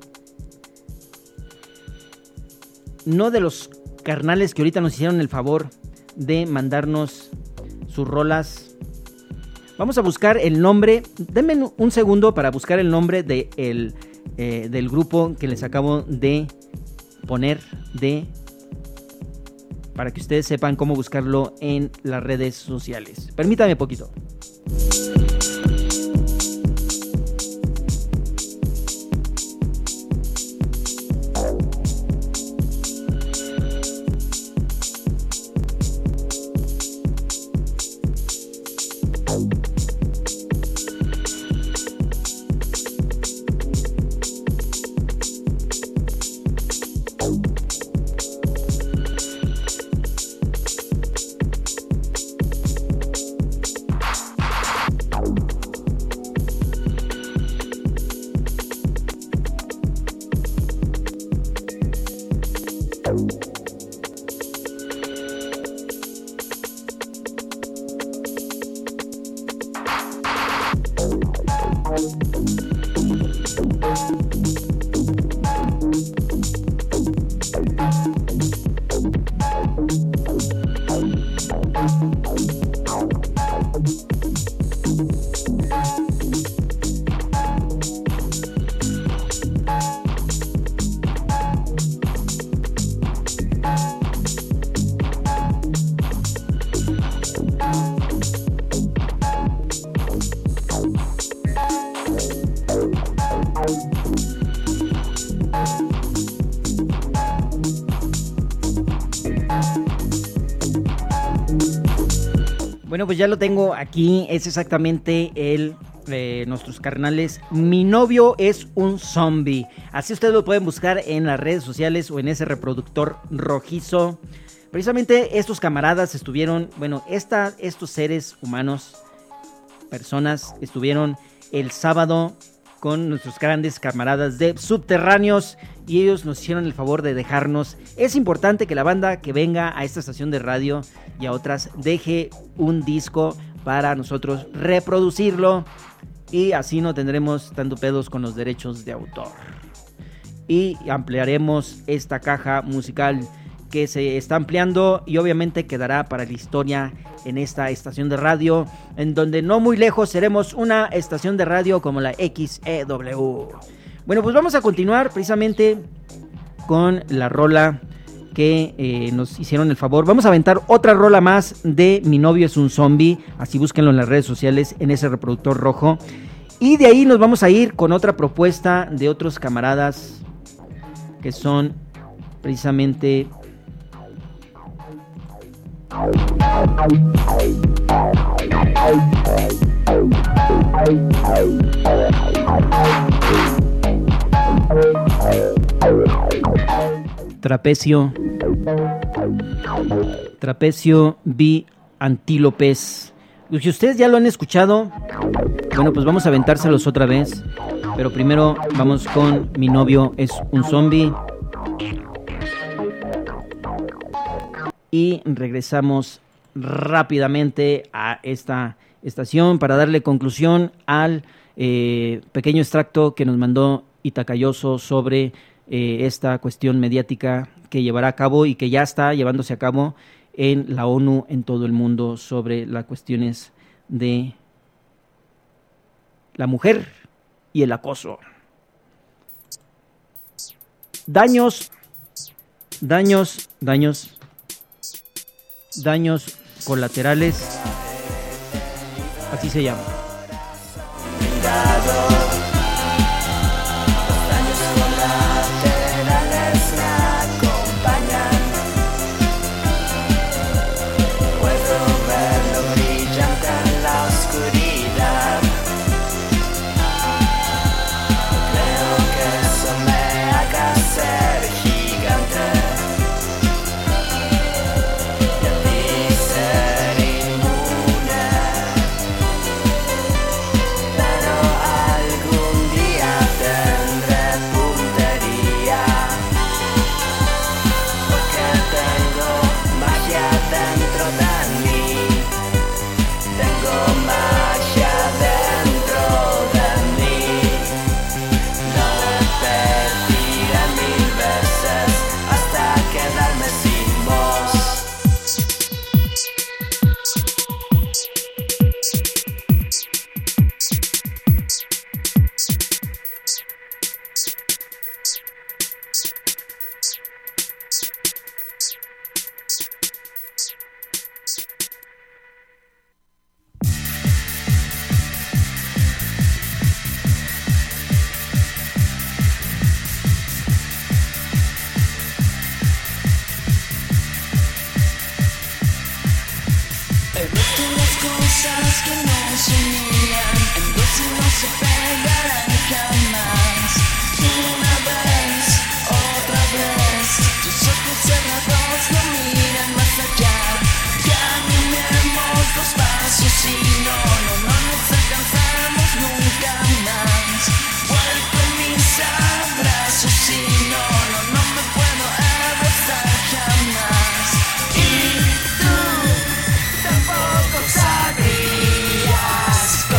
no de los carnales que ahorita nos hicieron el favor de mandarnos sus rolas. Vamos a buscar el nombre. Denme un segundo para buscar el nombre del grupo que les acabo de poner, para que ustedes sepan cómo buscarlo en las redes sociales. Permítame poquito. Bueno, pues ya lo tengo aquí, es exactamente nuestros carnales. Mi novio es un zombie. Así ustedes lo pueden buscar en las redes sociales o en ese reproductor rojizo. Precisamente estos camaradas estuvieron, bueno, estos seres humanos, personas, estuvieron el sábado con nuestros grandes camaradas de Subterráneos y ellos nos hicieron el favor de dejarnos. Es importante que la banda que venga a esta estación de radio y a otras deje un disco para nosotros reproducirlo y así no tendremos tanto pedos con los derechos de autor. Y ampliaremos esta caja musical que se está ampliando y obviamente quedará para la historia en esta estación de radio, en donde no muy lejos seremos una estación de radio como la XEW. Bueno, pues vamos a continuar precisamente con la rola que nos hicieron el favor. Vamos a aventar otra rola más de Mi novio es un zombie, así búsquenlo en las redes sociales, en ese reproductor rojo. Y de ahí nos vamos a ir con otra propuesta de otros camaradas que son precisamente Trapecio B. Antílopes. Si ustedes ya lo han escuchado, bueno, pues vamos a aventárselos otra vez. Pero primero vamos con Mi novio es un zombie. Y regresamos rápidamente a esta estación para darle conclusión al pequeño extracto que nos mandó Itacayoso sobre esta cuestión mediática que llevará a cabo y que ya está llevándose a cabo en la ONU en todo el mundo sobre las cuestiones de la mujer y el acoso. Daños colaterales, así se llama. Sabrías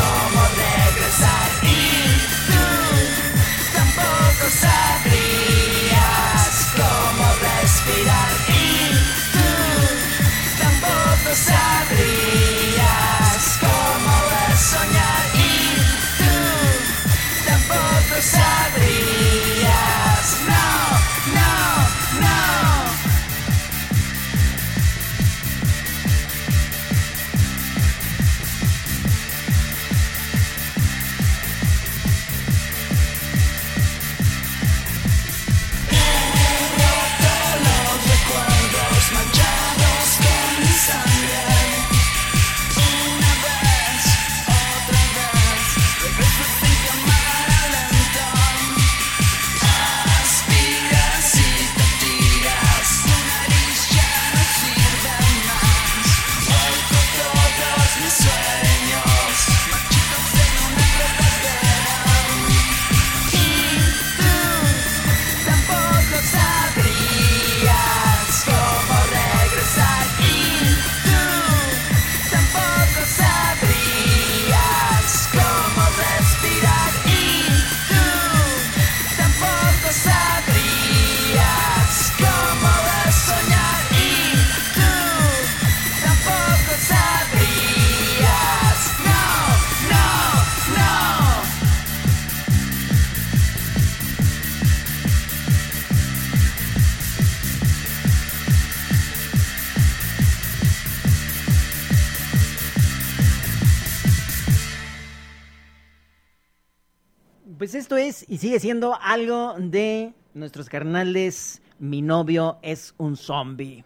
esto es y sigue siendo algo de nuestros carnales. Mi novio es un zombie.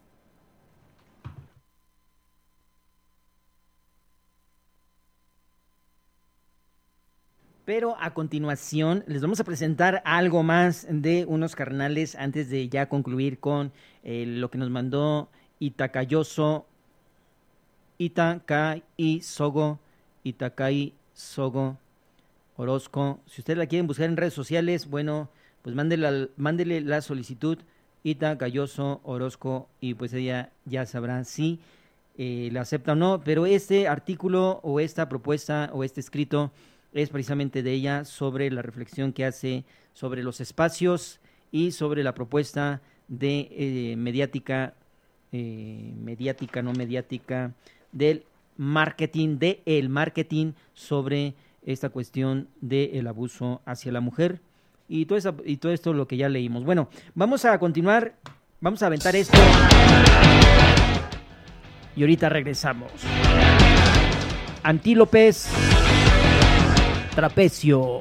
Pero a continuación les vamos a presentar algo más de unos carnales antes de ya concluir con lo que nos mandó Itakai Sogo Orozco. Si ustedes la quieren buscar en redes sociales, bueno, pues mándele la solicitud Itacayoso Orozco y pues ella ya sabrá si la acepta o no. Pero este artículo o esta propuesta o este escrito es precisamente de ella sobre la reflexión que hace sobre los espacios y sobre la propuesta de mediática del marketing sobre esta cuestión del abuso hacia la mujer y todo esto lo que ya leímos. Bueno, vamos a continuar, vamos a aventar esto y ahorita regresamos. Antílopes, trapecio.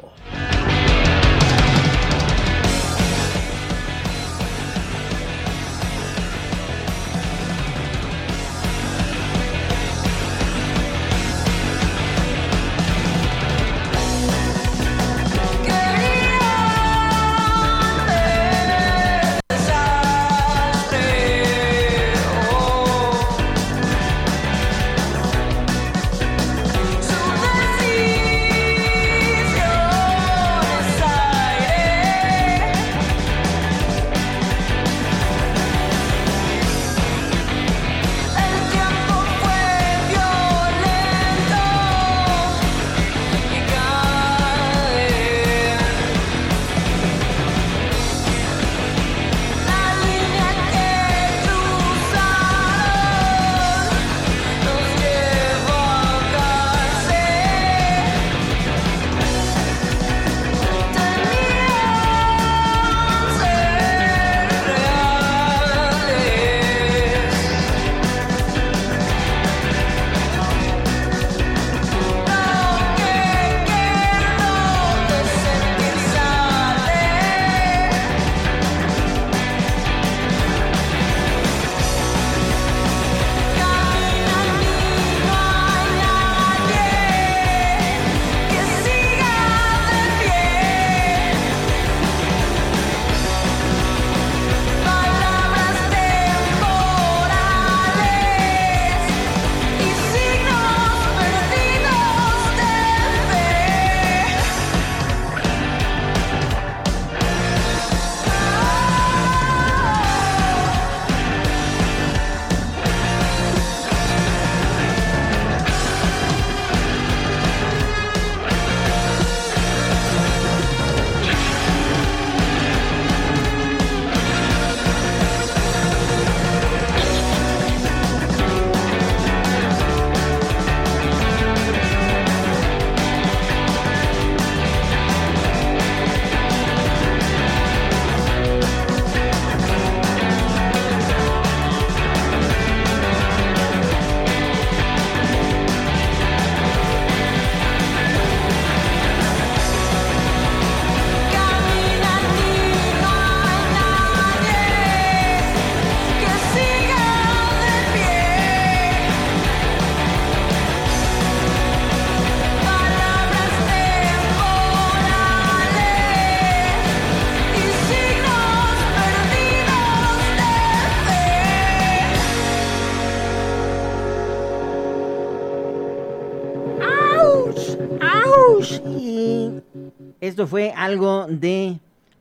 Esto fue algo de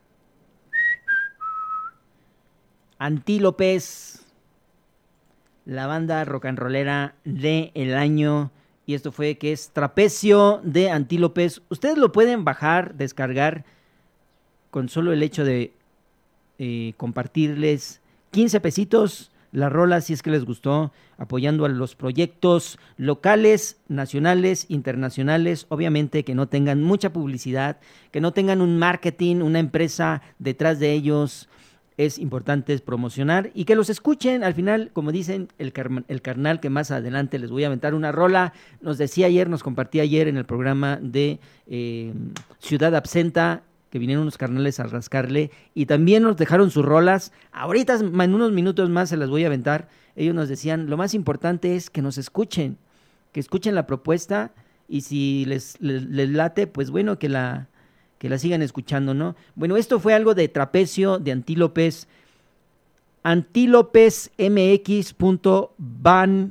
Antílopes, la banda rock and rollera del año. Y esto fue que es Trapecio de Antílopes. Ustedes lo pueden bajar, descargar con solo el hecho de compartirles 15 pesitos la rola si es que les gustó, apoyando a los proyectos locales, nacionales, internacionales, obviamente que no tengan mucha publicidad, que no tengan un marketing, una empresa detrás de ellos, es importante promocionar y que los escuchen. Al final, como dicen, el carnal que más adelante les voy a aventar una rola, nos compartía ayer en el programa de Ciudad Absenta, que vinieron unos carnales a rascarle y también nos dejaron sus rolas. Ahorita, en unos minutos más, se las voy a aventar. Ellos nos decían, lo más importante es que nos escuchen, que escuchen la propuesta y si les late, pues bueno, que la sigan escuchando, ¿no? Bueno, esto fue algo de Trapecio, de Antílopes. Antílopesmx.bandcamp,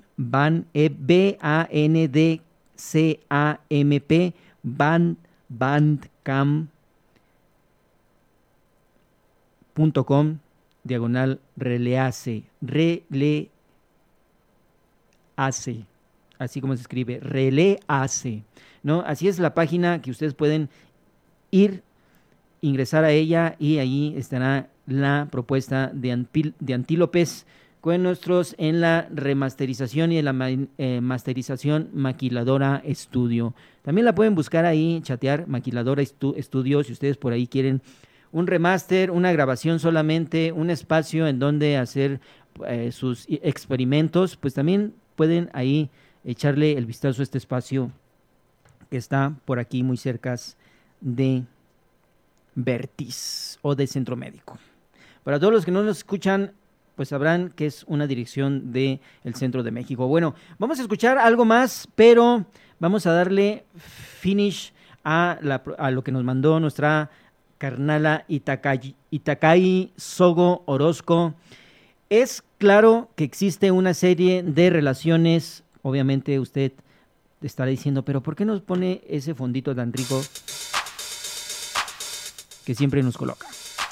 bandcamp.com/release, así como se escribe, release, ¿no? Así es la página que ustedes pueden ingresar a ella y ahí estará la propuesta de Antílopes con nosotros en la remasterización y en la masterización Maquiladora Estudio. También la pueden buscar ahí, chatear, Maquiladora Estudio, si ustedes por ahí quieren un remaster, una grabación solamente, un espacio en donde hacer sus experimentos, pues también pueden ahí echarle el vistazo a este espacio que está por aquí muy cerca de Vertis o de Centro Médico. Para todos los que no nos escuchan, pues sabrán que es una dirección del Centro de México. Bueno, vamos a escuchar algo más, pero vamos a darle finish a lo que nos mandó nuestra carnala Itakai Sogo Orozco. Es claro que existe una serie de relaciones, obviamente usted estará diciendo, pero ¿por qué nos pone ese fondito tan rico que siempre nos coloca?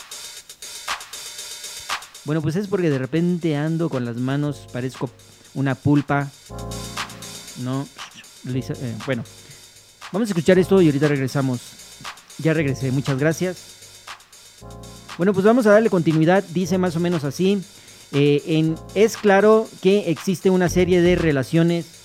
Bueno, pues es porque de repente ando con las manos, parezco una pulpa, ¿no? Bueno, vamos a escuchar esto y ahorita regresamos. Ya regresé, muchas gracias. Bueno, pues vamos a darle continuidad, dice más o menos así. Es claro que existe una serie de relaciones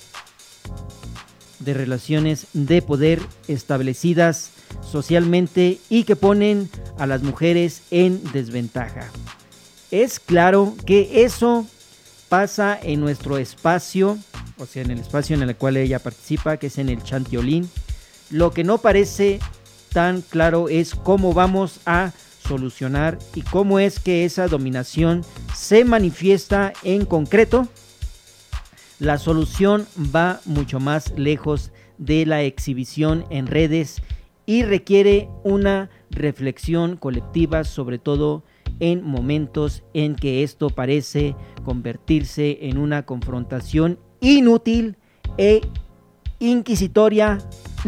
de poder establecidas socialmente y que ponen a las mujeres en desventaja. Es claro que eso pasa en nuestro espacio, o sea, en el espacio en el cual ella participa, que es en el Chantiolín. Lo que no parece tan claro es cómo vamos a solucionar y cómo es que esa dominación se manifiesta en concreto. La solución va mucho más lejos de la exhibición en redes y requiere una reflexión colectiva, sobre todo en momentos en que esto parece convertirse en una confrontación inútil e inquisitoria.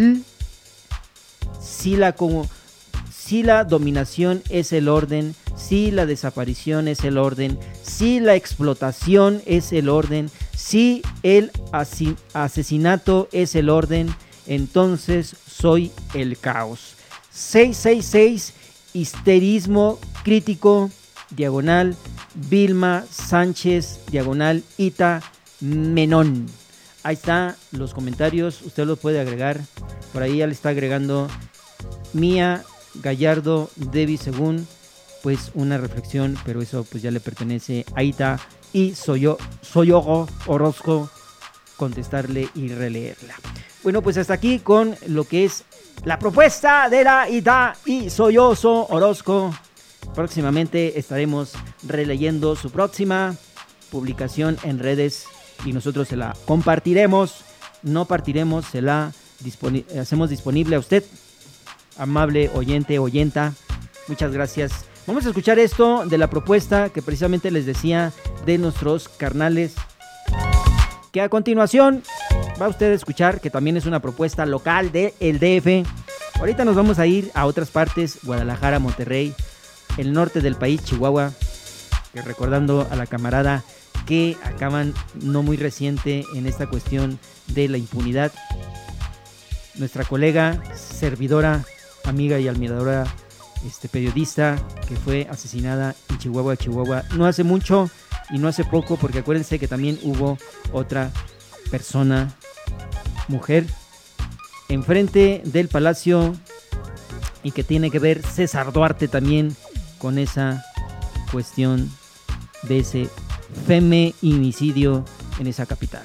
Si la dominación es el orden, si la desaparición es el orden, si la explotación es el orden, si el asesinato es el orden, entonces soy el caos. 666 histerismo crítico, diagonal Vilma Sánchez, diagonal Ita Menón. Ahí está los comentarios, usted los puede agregar. Por ahí ya le está agregando Mía Gallardo Devi, según pues una reflexión, pero eso pues ya le pertenece a Ita y Soyo Orozco contestarle y releerla. Bueno, pues hasta aquí con lo que es la propuesta de la Ita y Soyoso Orozco. Próximamente estaremos releyendo su próxima publicación en redes y nosotros se la compartiremos, no partiremos, se la hacemos disponible a usted, amable oyenta. Muchas gracias. Vamos a escuchar esto de la propuesta que precisamente les decía de nuestros carnales, que a continuación va usted a escuchar, que también es una propuesta local del DF. Ahorita nos vamos a ir a otras partes, Guadalajara, Monterrey, el norte del país, Chihuahua, que recordando a la camarada que acaban no muy reciente en esta cuestión de la impunidad. Nuestra colega, servidora, amiga y admiradora, periodista que fue asesinada en Chihuahua, no hace mucho y no hace poco, porque acuérdense que también hubo otra persona, mujer, enfrente del palacio y que tiene que ver César Duarte también con esa cuestión de ese feminicidio en esa capital.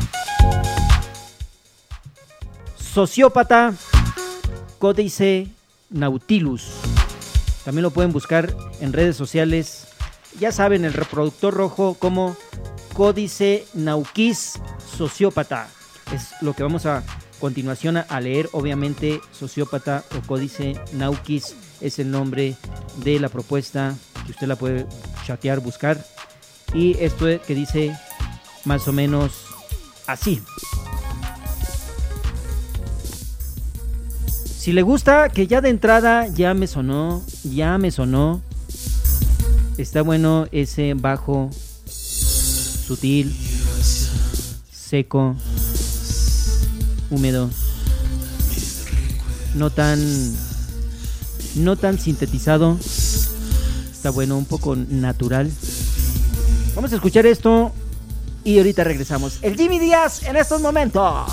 Sociópata, Códice Nautilus. También lo pueden buscar en redes sociales. Ya saben, el reproductor rojo como Códice Nauquis Sociópata. Es lo que vamos a continuación a leer. Obviamente, Sociópata o Códice Nauquis es el nombre de la propuesta que usted la puede chatear, buscar. Y esto que dice más o menos así. Si le gusta, que ya de entrada ya me sonó. Está bueno ese bajo sutil, seco, húmedo, no tan sintetizado. Está bueno, un poco natural. Vamos a escuchar esto y ahorita regresamos. El Jimmy Díaz en estos momentos.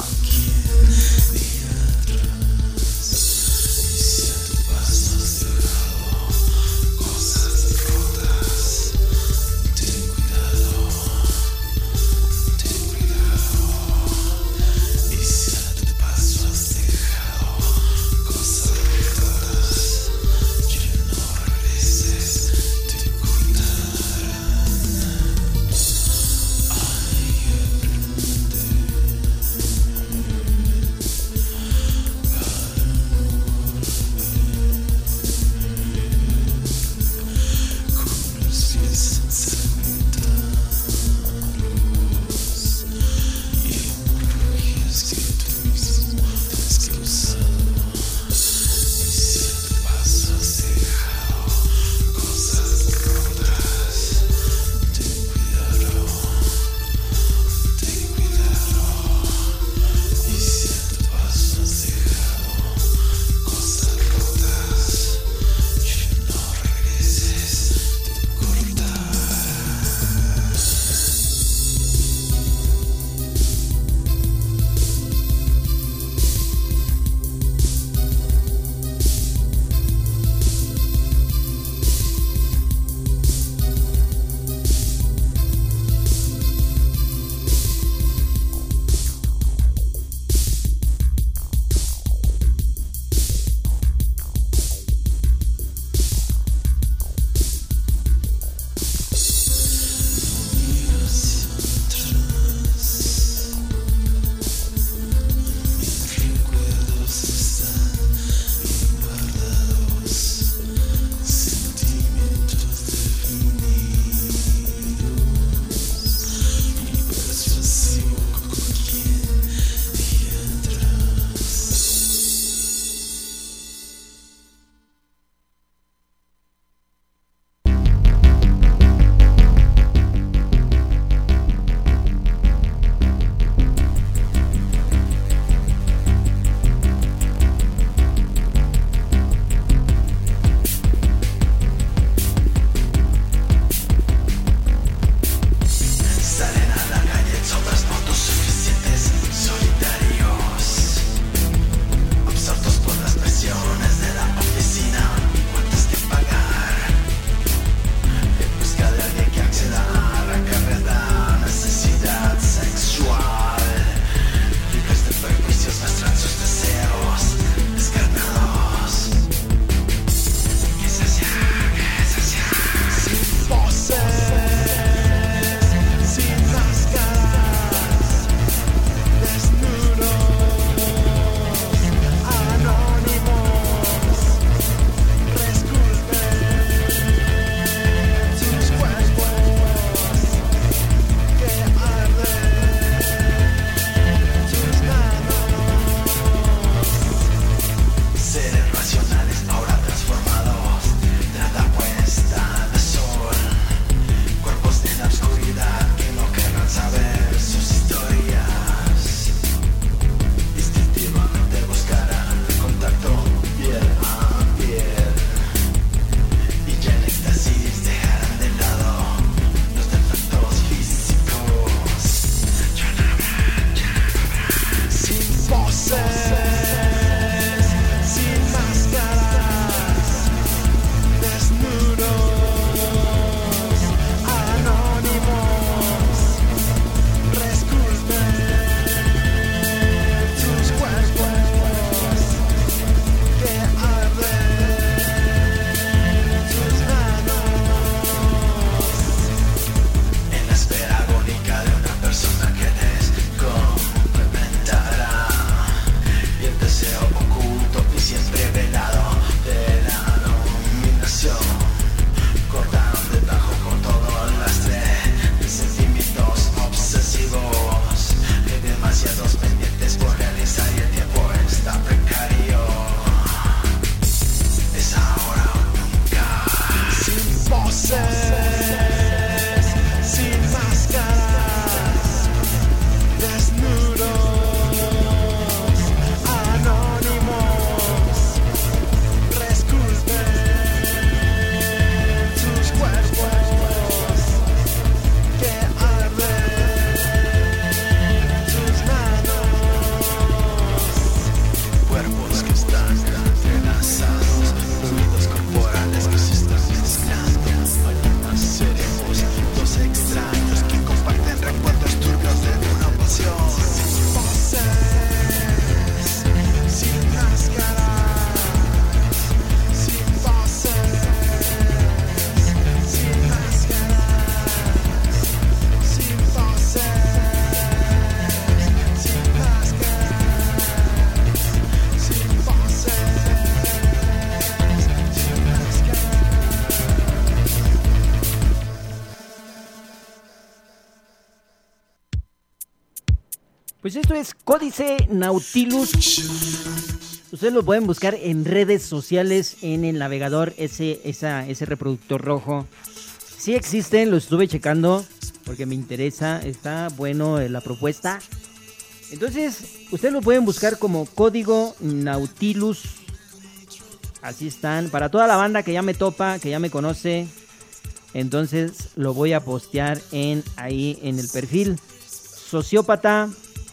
Pues esto es Códice Nautilus. Ustedes lo pueden buscar en redes sociales, en el navegador, ese reproductor rojo. Sí existen, lo estuve checando porque me interesa, está bueno la propuesta. Entonces, ustedes lo pueden buscar como Código Nautilus. Así están, para toda la banda que ya me topa, que ya me conoce. Entonces lo voy a postear ahí en el perfil. Sociópata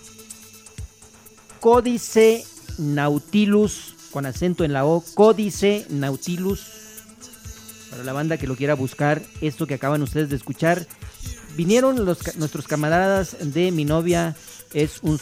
Códice Nautilus, con acento en la O, Códice Nautilus. Para la banda que lo quiera buscar, esto que acaban ustedes de escuchar. Vinieron nuestros camaradas de Mi Novia es un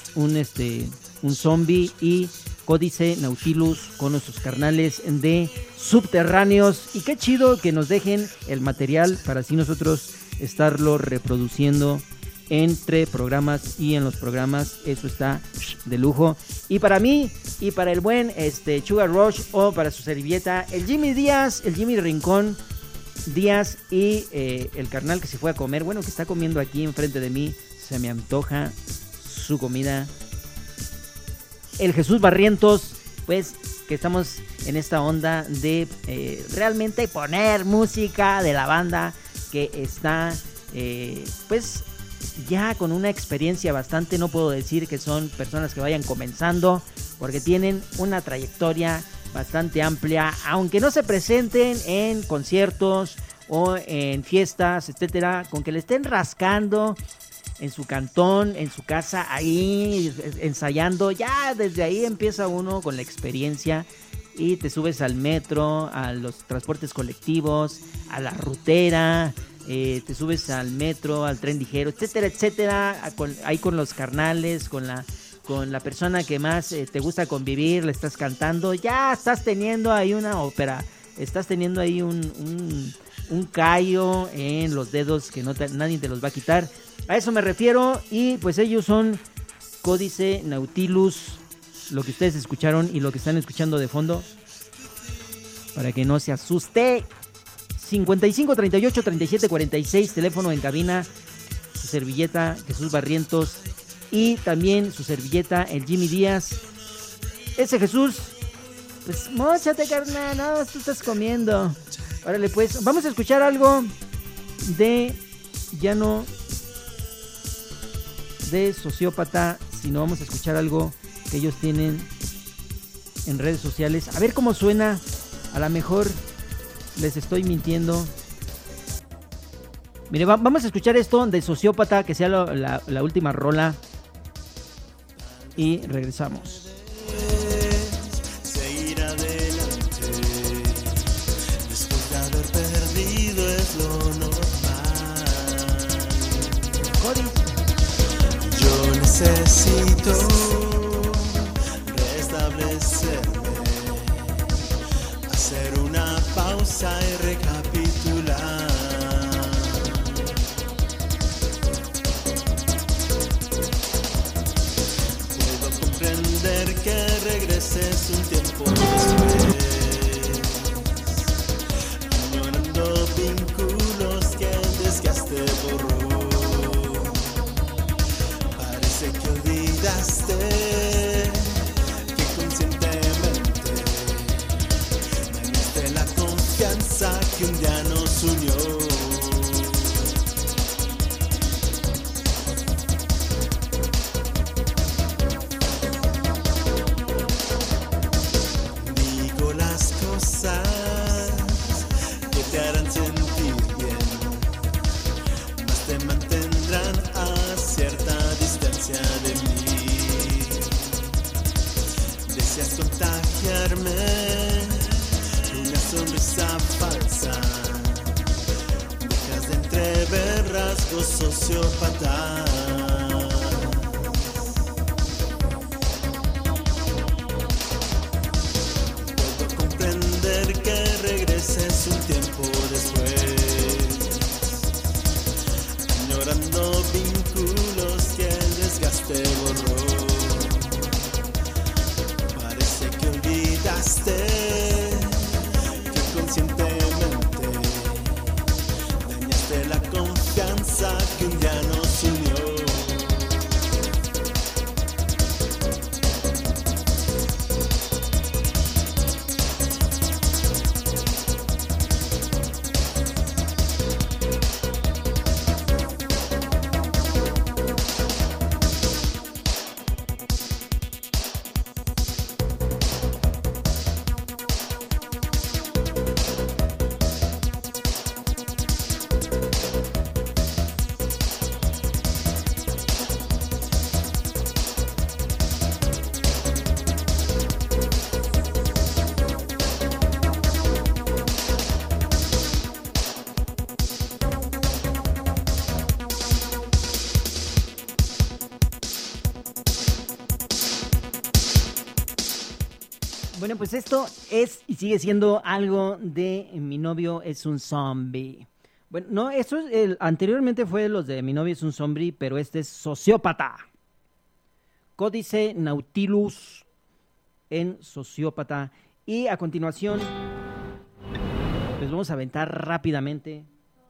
zombie, y Códice Nautilus con nuestros carnales de Subterráneos. Y qué chido que nos dejen el material para así nosotros estarlo reproduciendo entre programas y en los programas. Eso está de lujo. Y para mí y para el buen Sugar Rush, o para su servilleta, el Jimmy Díaz, el Jimmy Rincón Díaz, y el carnal que se fue a comer, bueno, que está comiendo aquí enfrente de mí, se me antoja su comida. El Jesús Barrientos, pues que estamos en esta onda de realmente poner música de la banda que está pues ya con una experiencia bastante, no puedo decir que son personas que vayan comenzando, porque tienen una trayectoria bastante amplia, aunque no se presenten en conciertos o en fiestas, etcétera, con que le estén rascando en su cantón, en su casa, ahí ensayando, ya desde ahí empieza uno con la experiencia, y te subes al metro, a los transportes colectivos, a la rutera, te subes al metro, al tren ligero, etcétera, etcétera, ahí con los carnales, con la persona que más te gusta convivir, le estás cantando, ya estás teniendo ahí una ópera, estás teniendo ahí un callo en los dedos que nadie te los va a quitar. A eso me refiero, y pues ellos son Códice Nautilus, lo que ustedes escucharon y lo que están escuchando de fondo, para que no se asuste. 55 38 37 46, teléfono en cabina, su servilleta Jesús Barrientos, y también su servilleta el Jimmy Díaz. Ese Jesús, pues móchate, carnal, no, tú estás comiendo. Órale, pues, vamos a escuchar algo de ya no de Sociópata, sino vamos a escuchar algo que ellos tienen en redes sociales. A ver cómo suena. A lo mejor les estoy mintiendo. Mire, vamos a escuchar esto de Sociópata, que sea la última rola, y regresamos. Seguir adelante después de haber perdido es lo normal. Yo necesito restablecerme, hacer una pausa y recapitular. Puedo comprender que regreses un tiempo después, ignorando vínculos que el desgaste borró. Parece que olvidaste que conscientemente dañaste la confianza que un día nos unió. Digo las cosas que te harán sentir bien, más te mantendrán a cierta distancia de mí. Deseas contagiarme una sonrisa falsa, dejas de entrever rasgos sociópatas. Puedo comprender que regreses un tiempo después, ignorando vínculos que el desgaste borró. Parece que olvidaste que conscientemente dañaste la confianza que un día nos unió. Bueno, pues esto es y sigue siendo algo de Mi novio es un zombie. Bueno, no, eso es anteriormente fue los de Mi novio es un zombie, pero este es Sociópata. Códice Nautilus en Sociópata. Y a continuación, les vamos a aventar rápidamente.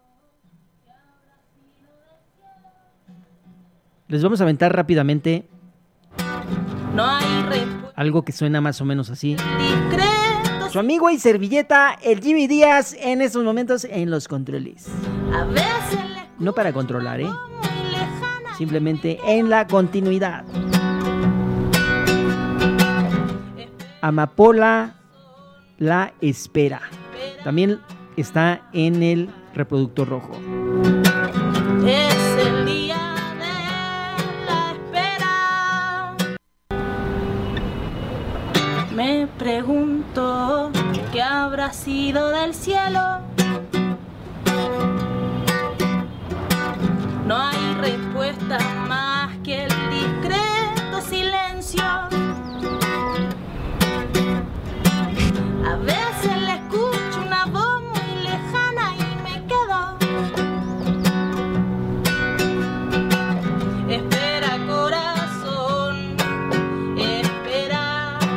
No hay respuesta. Algo que suena más o menos así. Discreto. Su amigo y servilleta, el Jimmy Díaz, en estos momentos en los controles. A veces le No para controlar, muy lejana. simplemente en la continuidad. Amapola la espera. También está en el reproductor rojo. Es el día de la espera. Me pregunto qué habrá sido del cielo. No hay respuesta más que el discreto silencio. A veces le escucho una voz muy lejana y me quedo. Espera, corazón, espera.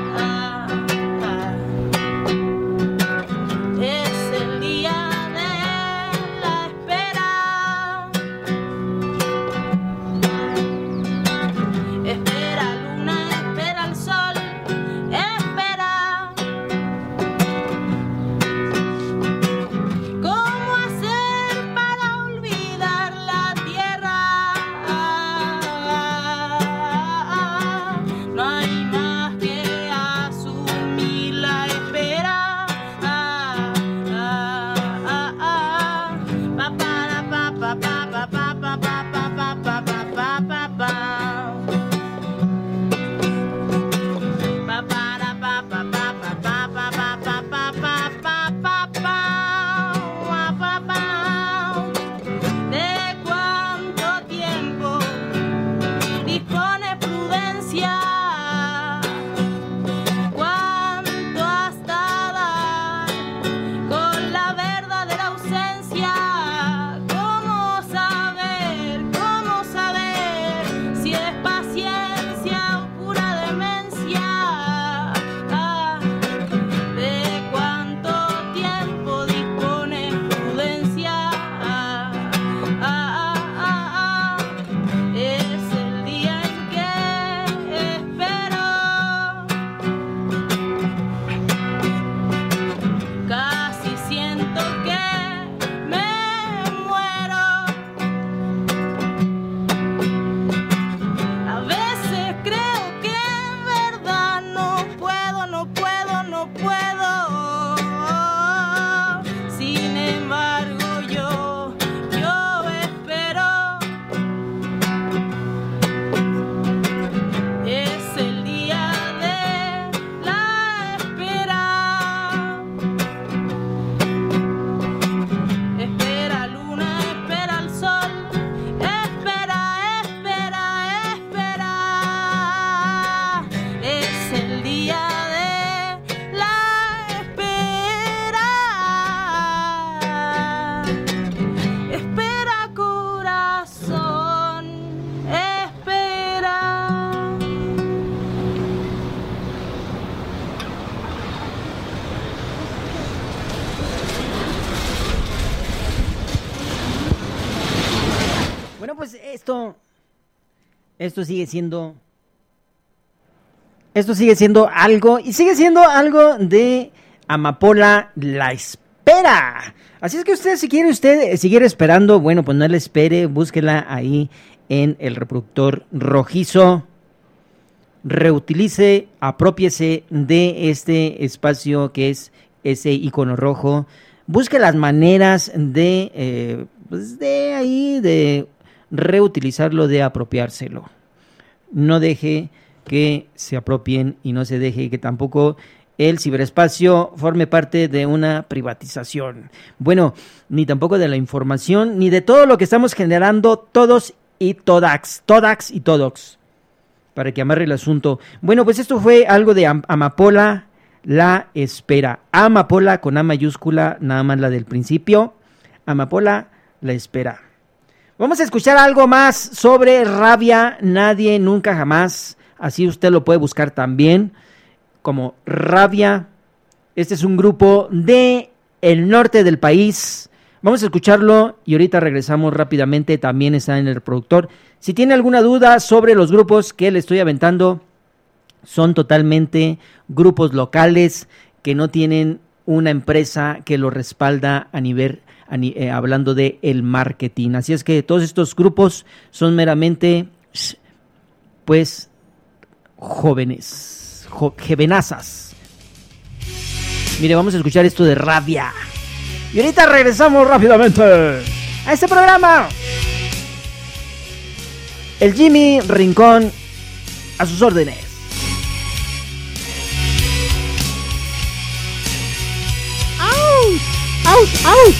Es el día de la espera. Espera luna, espera el sol, espera. ¿Cómo hacer para olvidar la tierra? No hay más que asumir la espera. Pa para pa pa pa pa pa pa pa pa pa pa pa pa. Pa para pa pa pa pa pa pa pa pa pa pa pa pa. ¿De cuánto tiempo dispone prudencia? ¿Cuánto hasta dar con la verdadera ausencia? ¿Cómo saber si es paciencia o pura demencia? ¿De cuánto tiempo dispone prudencia? Es el día en que espero. Casi siento que me muero. A veces creo que en verdad no puedo. Sin embargo yo espero. Es el día de la espera. Espera luna, espera el sol. Espera, espera, espera. Es el día de la espera. Espera, corazón, espera. Bueno, pues esto sigue siendo algo y sigue siendo algo de Amapola la espera. Así es que usted si quiere seguir esperando, bueno, pues no le espere, búsquela ahí en el reproductor rojizo. Reutilice, apropiese de este espacio que es ese icono rojo. Busque las maneras de reutilizarlo, de apropiárselo. No deje que se apropien y no se deje que tampoco el ciberespacio forme parte de una privatización. Bueno, ni tampoco de la información, ni de todo lo que estamos generando todos y todas, todax y todox, para que amarre el asunto. Bueno, pues esto fue algo de Amapola la espera. Amapola con A mayúscula, nada más la del principio. Amapola la espera. Vamos a escuchar algo más sobre Rabia, Nadie, Nunca, Jamás. Así usted lo puede buscar también como Rabia. Este es un grupo de el norte del país. Vamos a escucharlo y ahorita regresamos rápidamente. También está en el reproductor. Si tiene alguna duda sobre los grupos que le estoy aventando, son totalmente grupos locales que no tienen una empresa que lo respalda a nivel, hablando de el marketing. Así es que todos estos grupos son meramente, pues, jóvenes, jovenazas. Mire, vamos a escuchar esto de Rabia. Y ahorita regresamos rápidamente a este programa. El Jimmy Rincón a sus órdenes. ¡Au! ¡Au! ¡Au!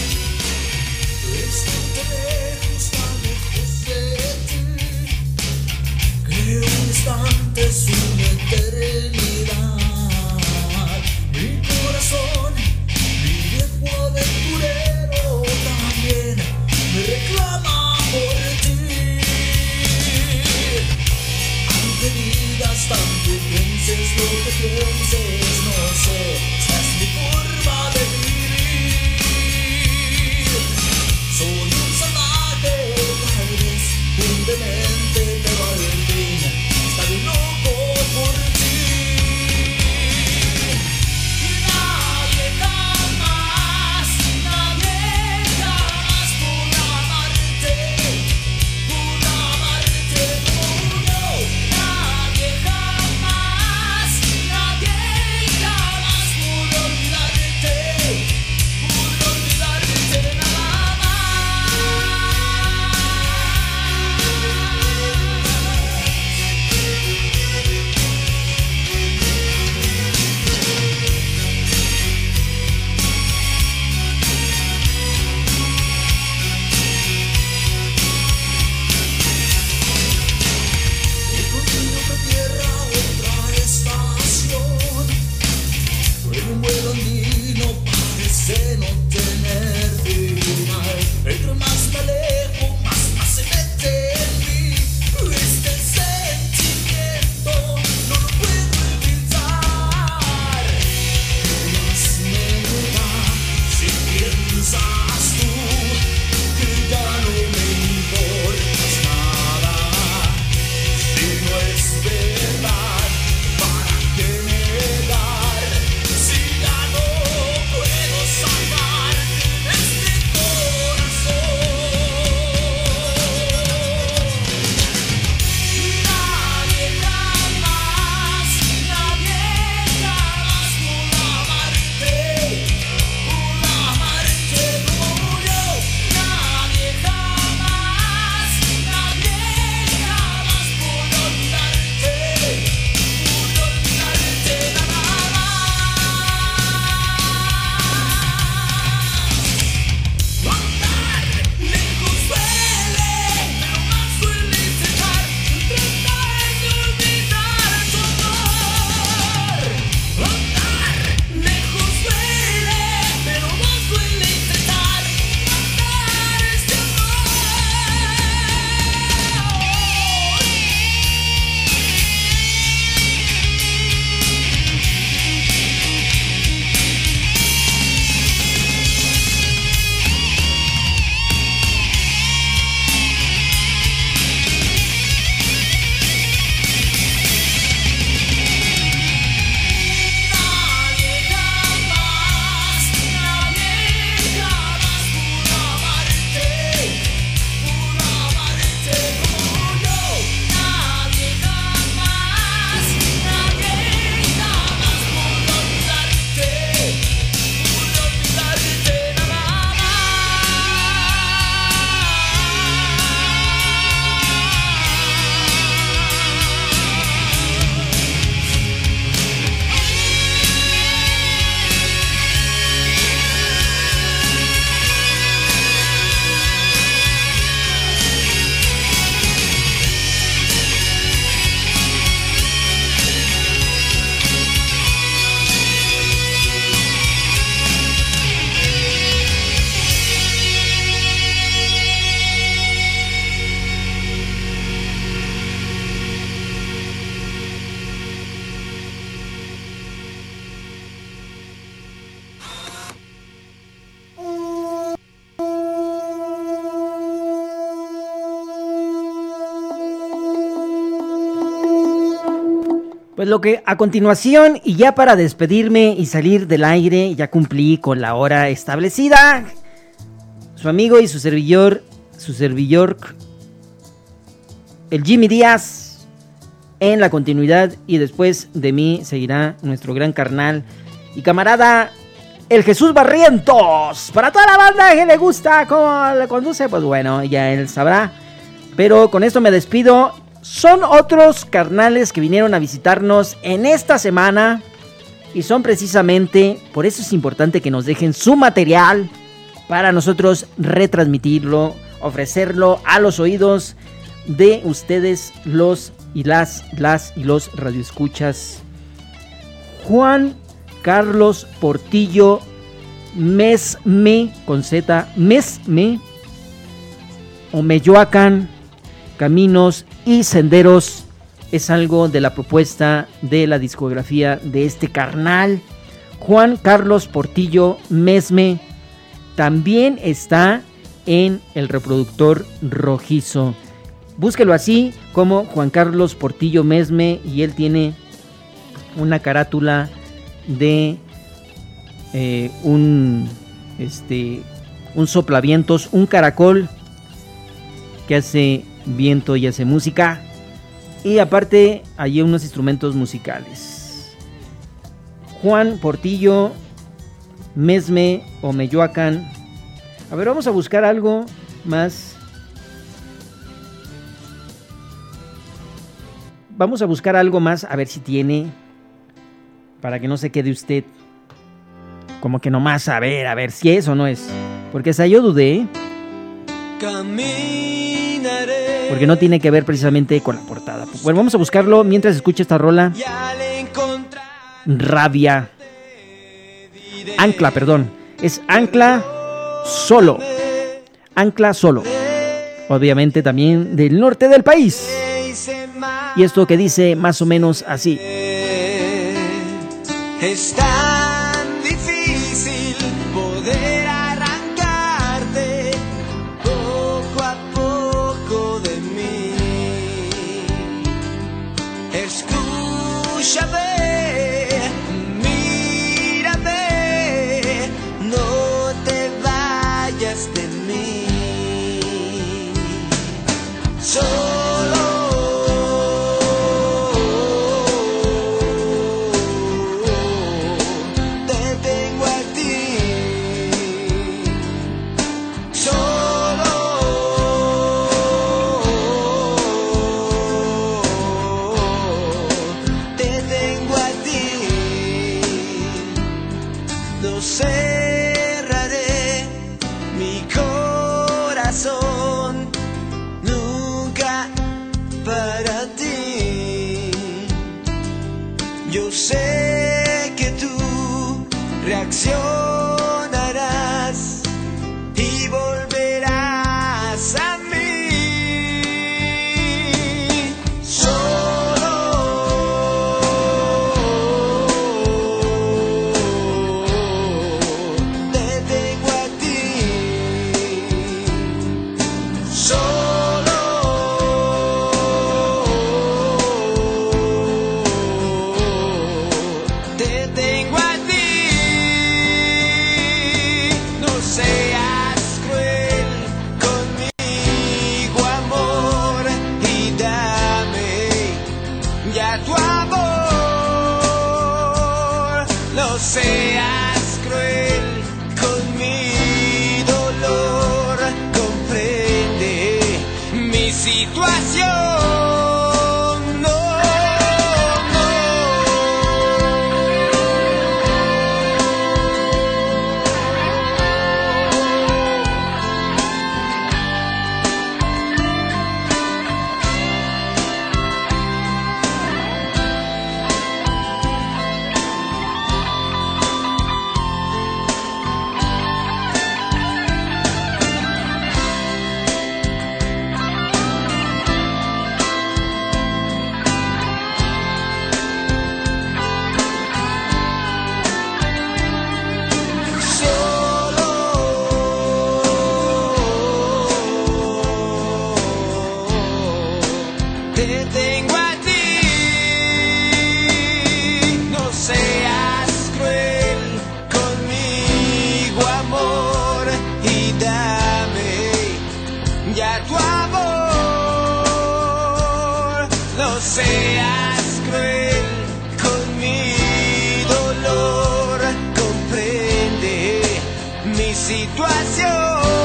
Es una eternidad. Mi corazón, mi viejo aventurero, también me reclama por ti. Aunque digas tanto, pienses lo que pienses, no sé, esa es mi forma de vivir. Pues lo que a continuación, y ya para despedirme y salir del aire, ya cumplí con la hora establecida. Su amigo y su servidor, el Jimmy Díaz, en la continuidad, y después de mí seguirá nuestro gran carnal y camarada, el Jesús Barrientos. Para toda la banda que le gusta cómo le conduce, pues bueno, ya él sabrá. Pero con esto me despido. Son otros carnales que vinieron a visitarnos en esta semana. Y son precisamente, por eso es importante que nos dejen su material para nosotros retransmitirlo, ofrecerlo a los oídos de ustedes, los y las y los radioescuchas. Juan Carlos Portillo Mesme, con Z, Mesme, Omeyoacan, Caminos y Senderos, es algo de la propuesta de la discografía de este carnal. Juan Carlos Portillo Mesme también está en el reproductor rojizo. Búsquelo así como Juan Carlos Portillo Mesme, y él tiene una carátula de un soplavientos, un caracol que hace viento y hace música, y aparte hay unos instrumentos musicales. Juan Portillo Mesme o Meyoacan. A ver, vamos a buscar algo más. Vamos a buscar algo más, a ver si tiene, para que no se quede usted como que nomás a ver si es o no es, porque hasta yo dudé, ¿eh? Porque no tiene que ver precisamente con la portada. Bueno, vamos a buscarlo mientras escucha esta rola. Rabia. Ancla, perdón. Es Ancla Solo. Ancla Solo. Obviamente también del norte del país. Y esto que dice más o menos así. Es tan difícil poder arrancarte poco a poco de mí. Escúchame, mírame, no te vayas de mí. Cerraré mi corazón nunca para ti. Yo sé que tú reaccionarás y volverás a mí. situación.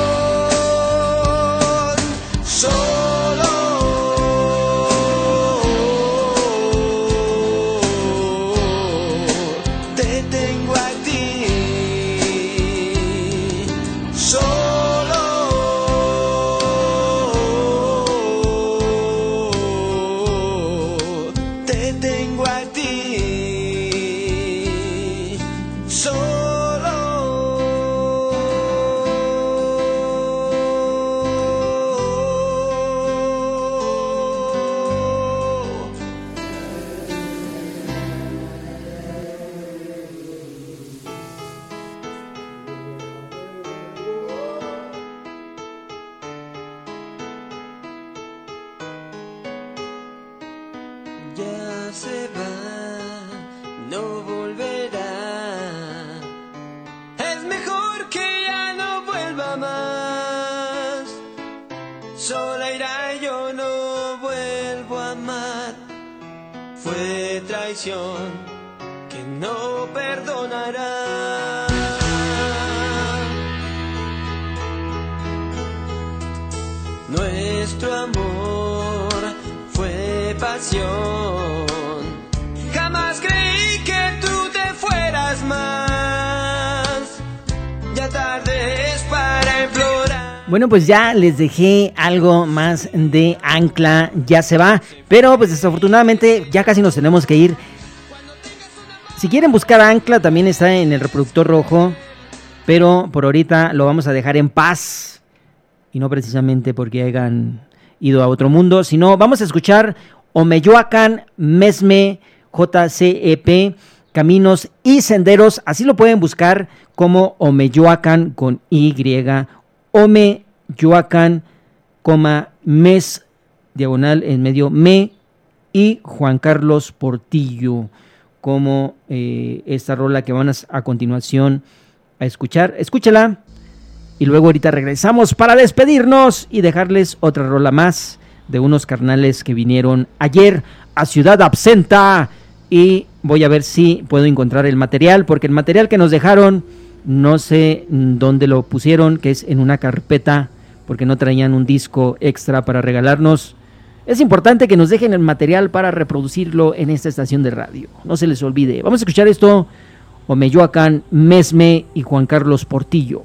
Solo te tengo a ti. Solo te tengo a ti. Ya se va, no volverá. Es mejor que ya no vuelva más. Sola irá, yo no vuelvo a amar. Fue traición que no perdonará. Nuestro amor fue pasión. Jamás creí que tú te fueras más. Ya tarde es para implorar. Bueno, pues ya les dejé algo más de Ancla, ya se va, pero pues desafortunadamente ya casi nos tenemos que ir. Si quieren buscar a Ancla, también está en el reproductor rojo, pero por ahorita lo vamos a dejar en paz. Y no precisamente porque hayan ido a otro mundo, sino vamos a escuchar Omeyoacan, Mesme, JCEP, Caminos y Senderos. Así lo pueden buscar como Omeyoacan con Y, Omeyoacan, Mes, diagonal en medio, Me, y Juan Carlos Portillo, como esta rola que van a continuación a escuchar. Escúchala. Y luego ahorita regresamos para despedirnos y dejarles otra rola más de unos carnales que vinieron ayer a Ciudad Absenta. Y voy a ver si puedo encontrar el material, porque el material que nos dejaron no sé dónde lo pusieron, que es en una carpeta, porque no traían un disco extra para regalarnos. Es importante que nos dejen el material para reproducirlo en esta estación de radio. No se les olvide. Vamos a escuchar esto: Omeyoacan, Mesme y Juan Carlos Portillo.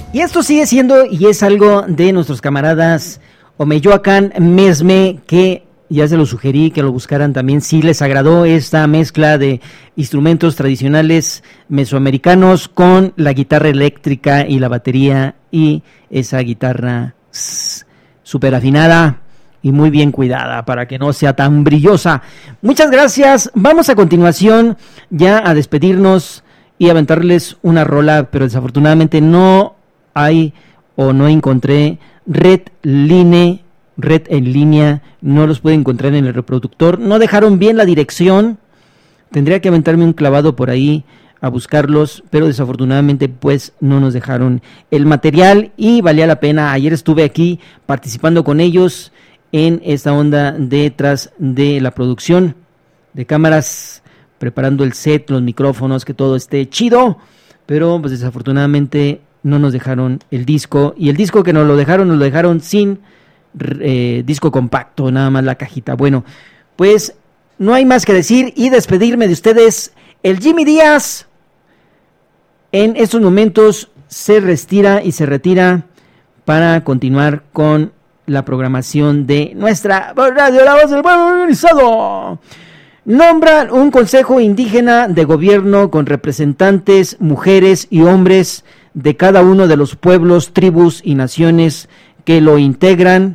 Y esto sigue siendo y es algo de nuestros camaradas Omeyoacán Mesme, que ya se lo sugerí que lo buscaran también si les agradó esta mezcla de instrumentos tradicionales mesoamericanos con la guitarra eléctrica y la batería y esa guitarra súper afinada y muy bien cuidada para que no sea tan brillosa. Muchas gracias. Vamos a continuación ya a despedirnos y aventarles una rola, pero desafortunadamente no hay o no encontré red en línea, no los puedo encontrar en el reproductor, no dejaron bien la dirección, tendría que aventarme un clavado por ahí a buscarlos, pero desafortunadamente pues no nos dejaron el material y valía la pena. Ayer estuve aquí participando con ellos en esta onda detrás de la producción de cámaras, preparando el set, los micrófonos, que todo esté chido, pero pues desafortunadamente no nos dejaron el disco, y el disco que nos lo dejaron sin disco compacto, nada más la cajita. Bueno, pues no hay más que decir y despedirme de ustedes. El Jimmy Díaz en estos momentos se retira para continuar con la programación de nuestra radio La Voz del Pueblo Organizado. Nombran un consejo indígena de gobierno con representantes, mujeres y hombres de cada uno de los pueblos, tribus y naciones que lo integran.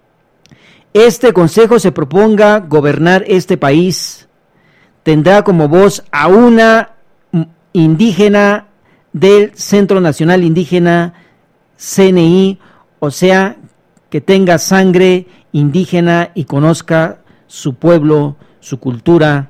Este consejo se proponga gobernar este país. Tendrá como voz a una indígena del Centro Nacional Indígena, CNI, o sea, que tenga sangre indígena y conozca su pueblo, su cultura.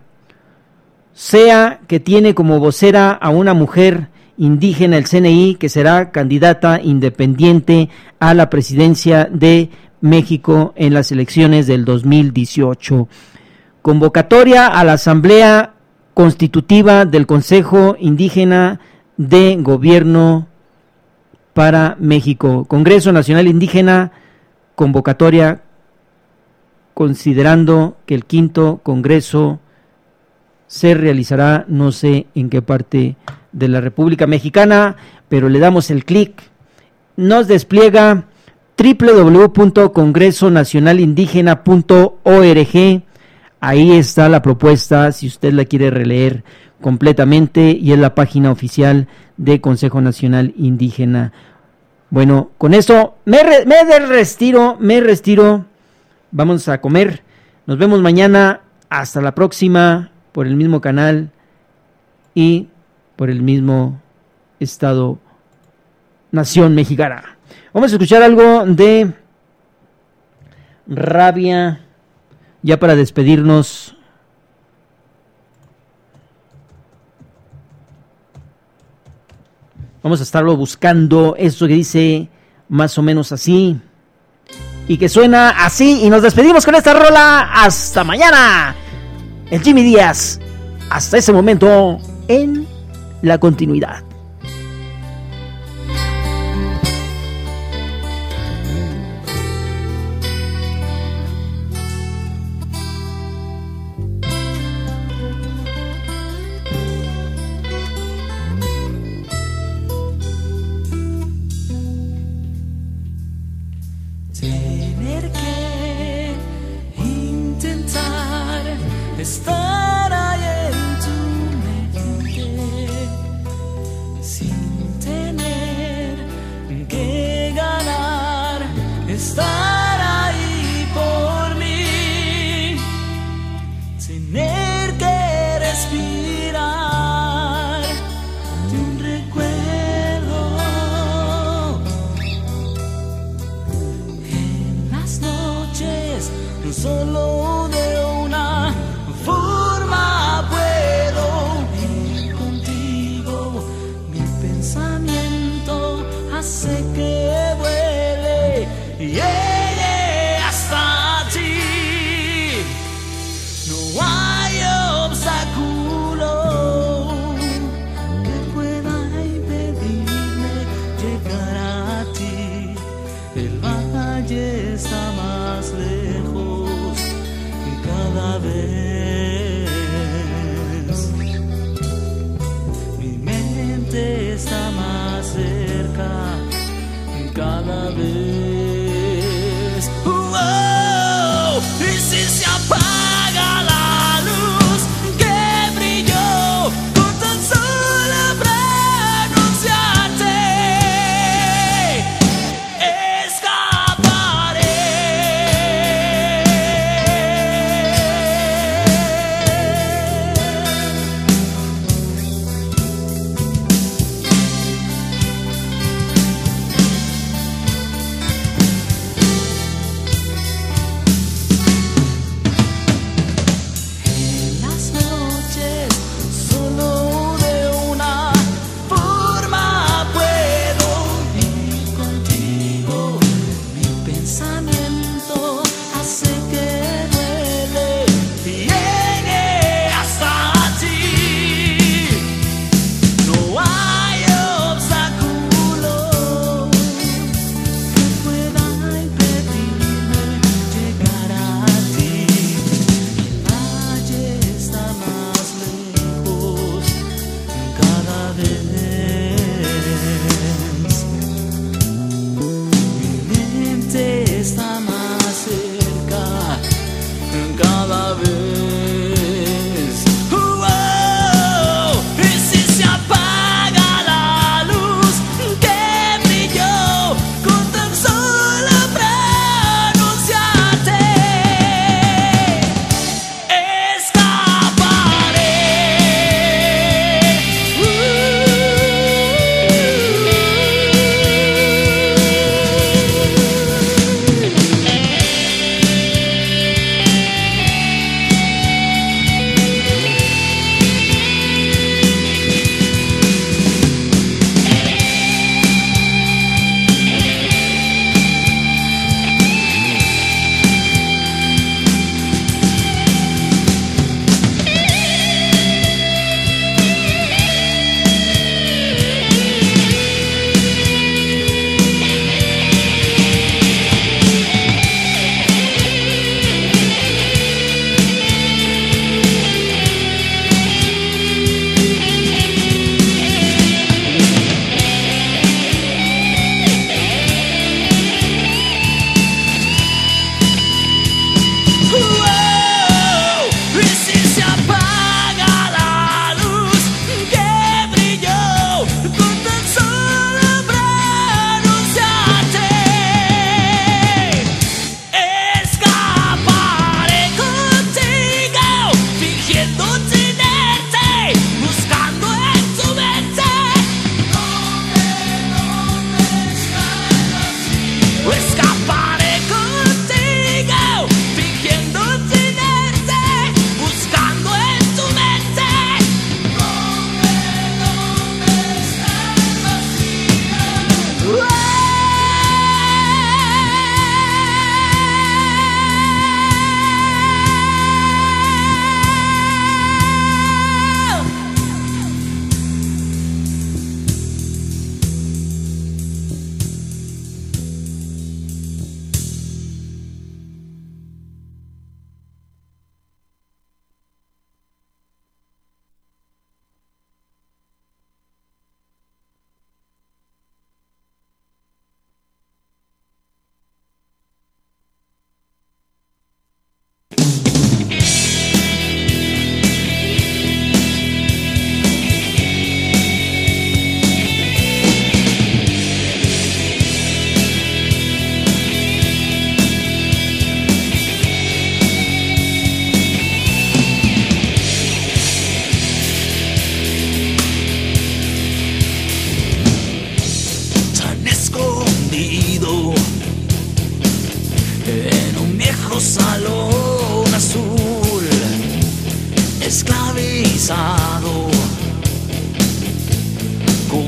Sea que tiene como vocera a una mujer indígena el CNI, que será candidata independiente a la presidencia de México en las elecciones del 2018. Convocatoria a la Asamblea Constitutiva del Consejo Indígena de Gobierno para México. Congreso Nacional Indígena, convocatoria considerando que el 5º Congreso se realizará no sé en qué parte de la República Mexicana, pero le damos el clic. Nos despliega www.congresonacionalindígena.org. Ahí está la propuesta, si usted la quiere releer completamente, y es la página oficial de Consejo Nacional Indígena. Bueno, con eso me retiro. Vamos a comer. Nos vemos mañana. Hasta la próxima, por el mismo canal y por el mismo estado, nación mexicana. Vamos a escuchar algo de Rabia, ya para despedirnos. Vamos a estarlo buscando, eso que dice más o menos así, y que suena así, y nos despedimos con esta rola. Hasta mañana, el Jimmy Díaz. Hasta ese momento, en la continuidad. Tener que intentar estar ahí en tu mente,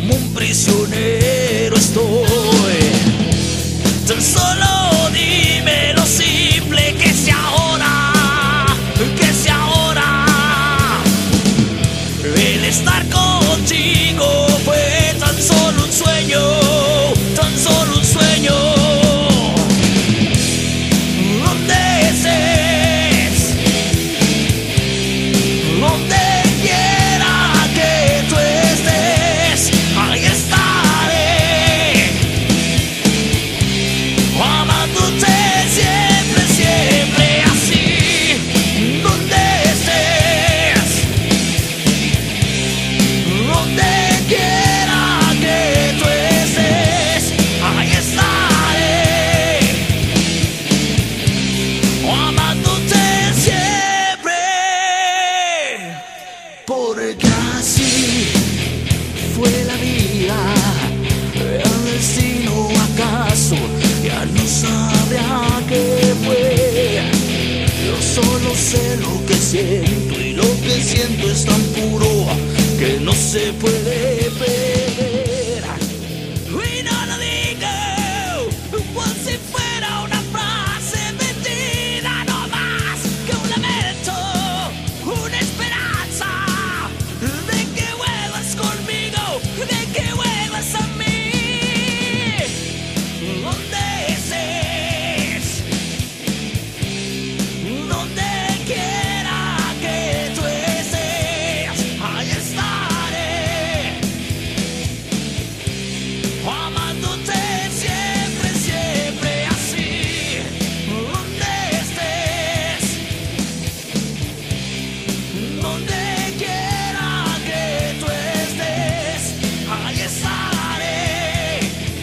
como un prisionero estoy. Tan solo dime lo simple que sea ahora, que sea ahora. El estar contigo fue tan solo un sueño, tan solo un sueño. Donde estés, donde quiera que tú estés, ahí estaré, amándote siempre, siempre así. Donde estés, donde quiera que tú estés, ahí estaré, amándote siempre. Porque así fue la vida, el destino acaso ya no sabría qué fue. Yo solo sé lo que siento y lo que siento es tan puro que no se puede perder. Y no lo digo como si fuera una frase mentira, no más que un lamento, una esperanza de que vuelvas conmigo, de que vuelvas a mí. Donde estés, donde quiera que tú estés, ahí estaré, amándote siempre, siempre así. Donde estés, donde quiera que tú estés, ahí estaré,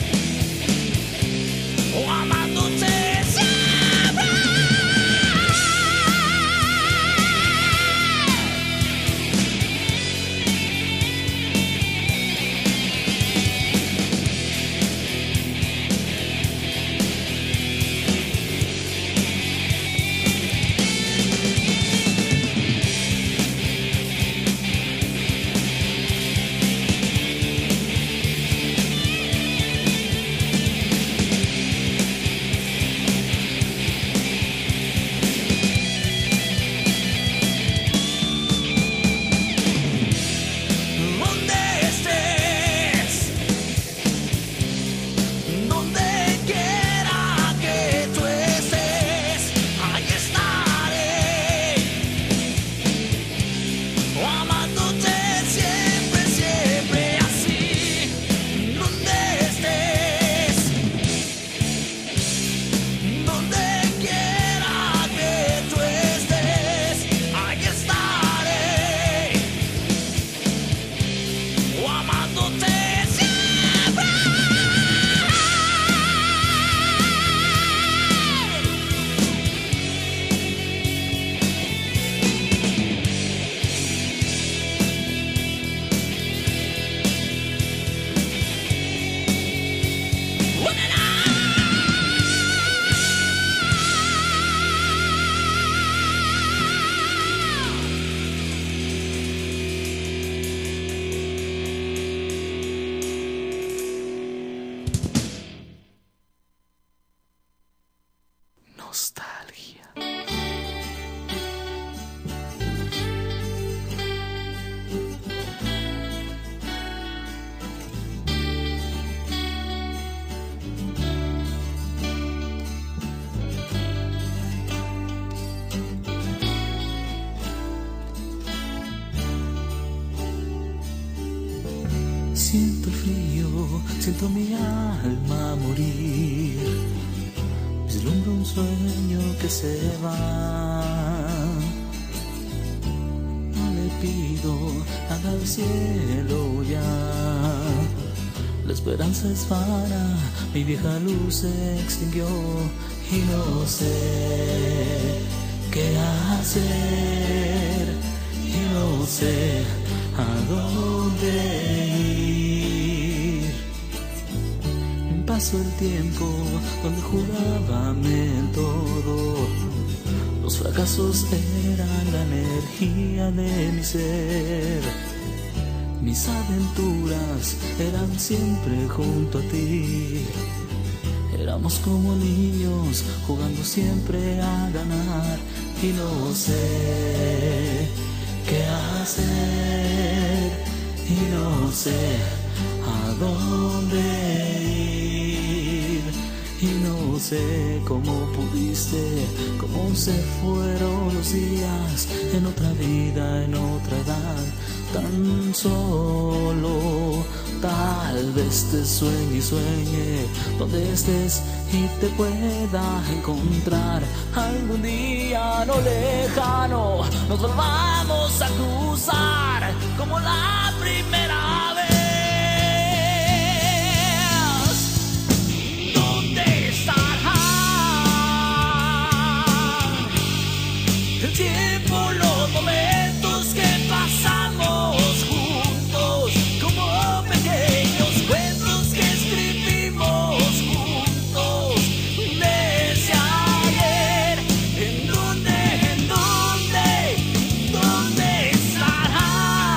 amándote siempre. Donde estés, donde quiera que tú estés, ahí estaré, amándote siempre, siempre así. Donde estés, donde quiera que tú estés, ahí estaré, amándote siempre. Nostalgia. Siento el frío, siento mi alma morir. Vislumbro un sueño que se va. No le pido nada al cielo ya. La esperanza es vana, mi vieja luz se extinguió y no sé qué hacer y no sé a dónde ir. Pasó el tiempo donde jugaba el todo. Los fracasos eran la energía de mi ser. Mi mis aventuras eran siempre junto a ti. Éramos como niños jugando siempre a ganar y no sé qué hacer y no sé a dónde ir y no sé cómo pudiste, cómo se fueron los días en otra vida, en otra edad. Tan solo, tal vez te sueñe y sueñe donde estés y te pueda encontrar. Algún día no lejano nos volvamos a cruzar como la primera vez. ¿Dónde estará el tiempo, los momentos que pasamos juntos, como pequeños cuentos que escribimos juntos desde ayer? ¿En dónde estará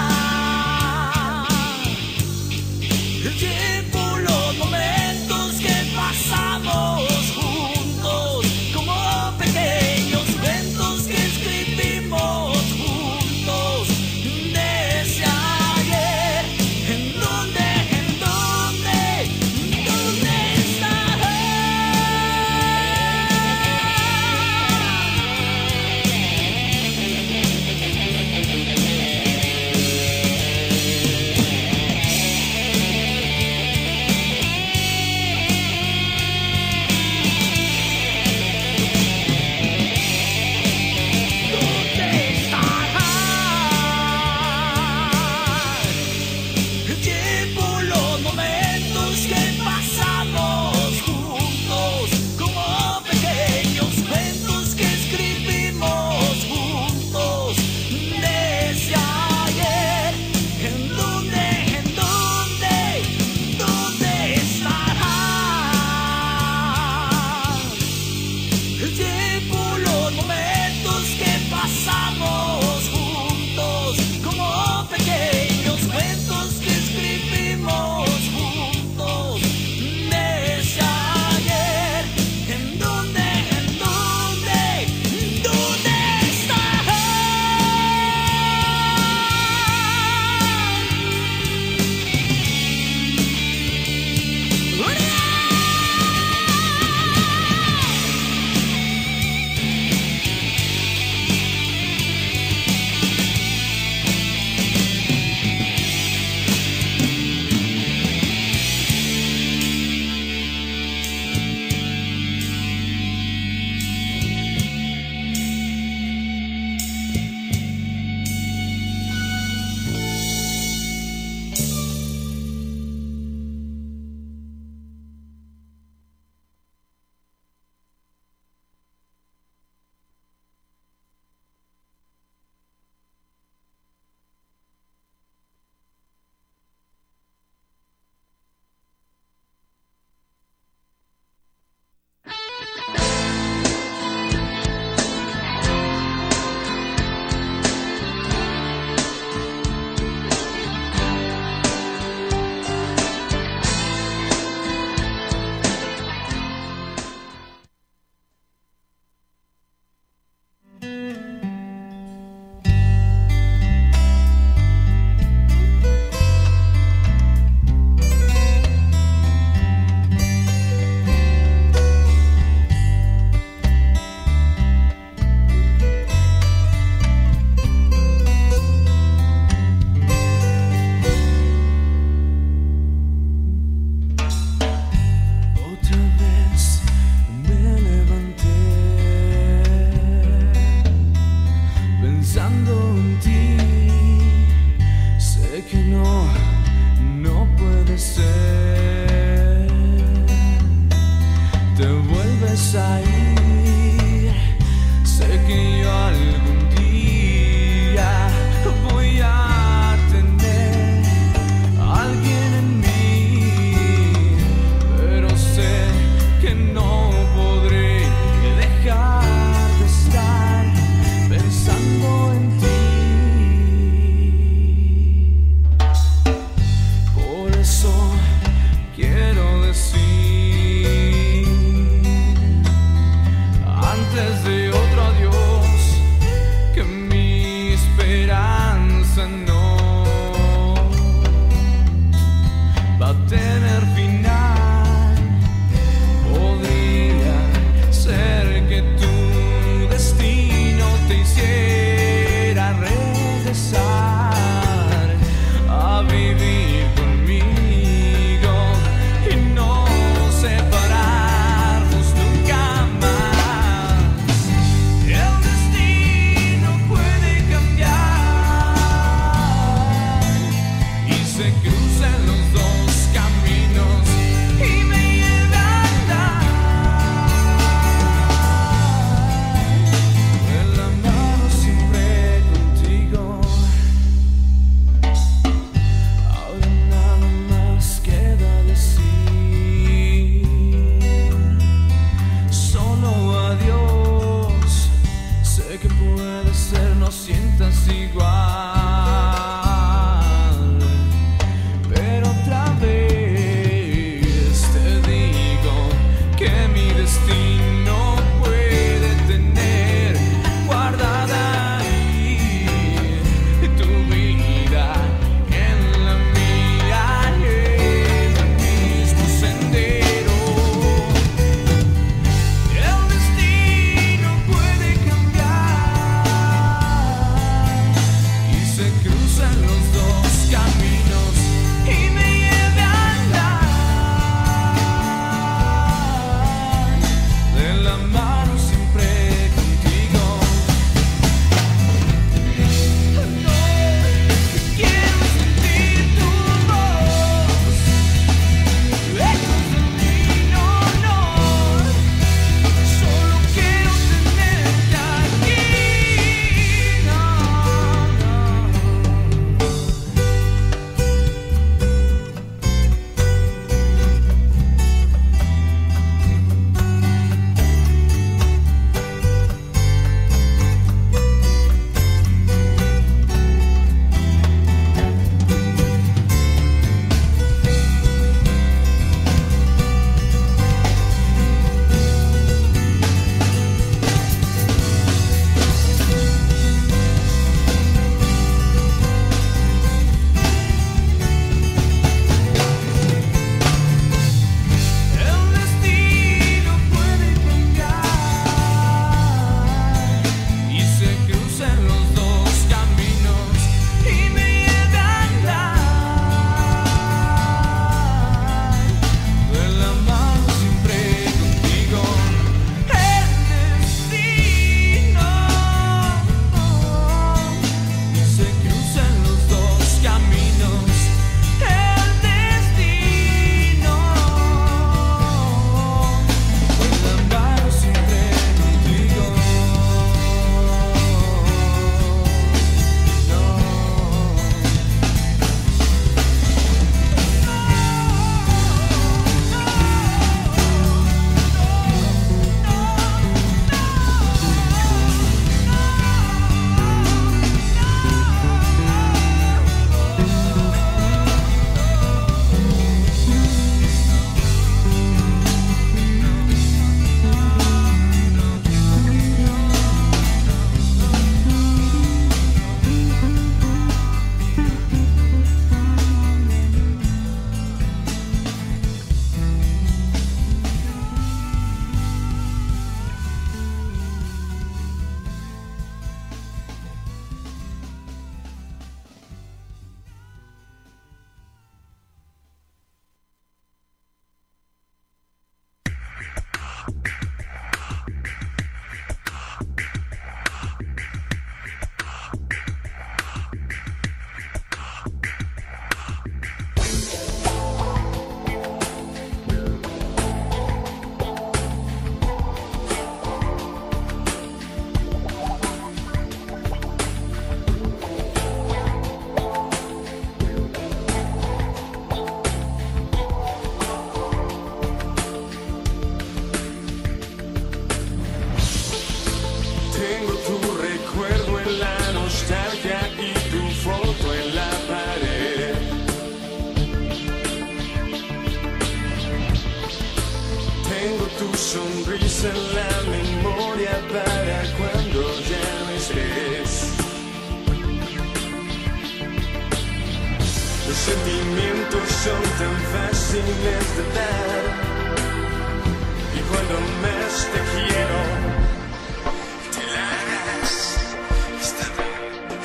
Los sentimientos son tan fáciles de dar. Y cuando más te quiero, te largas. Está bien.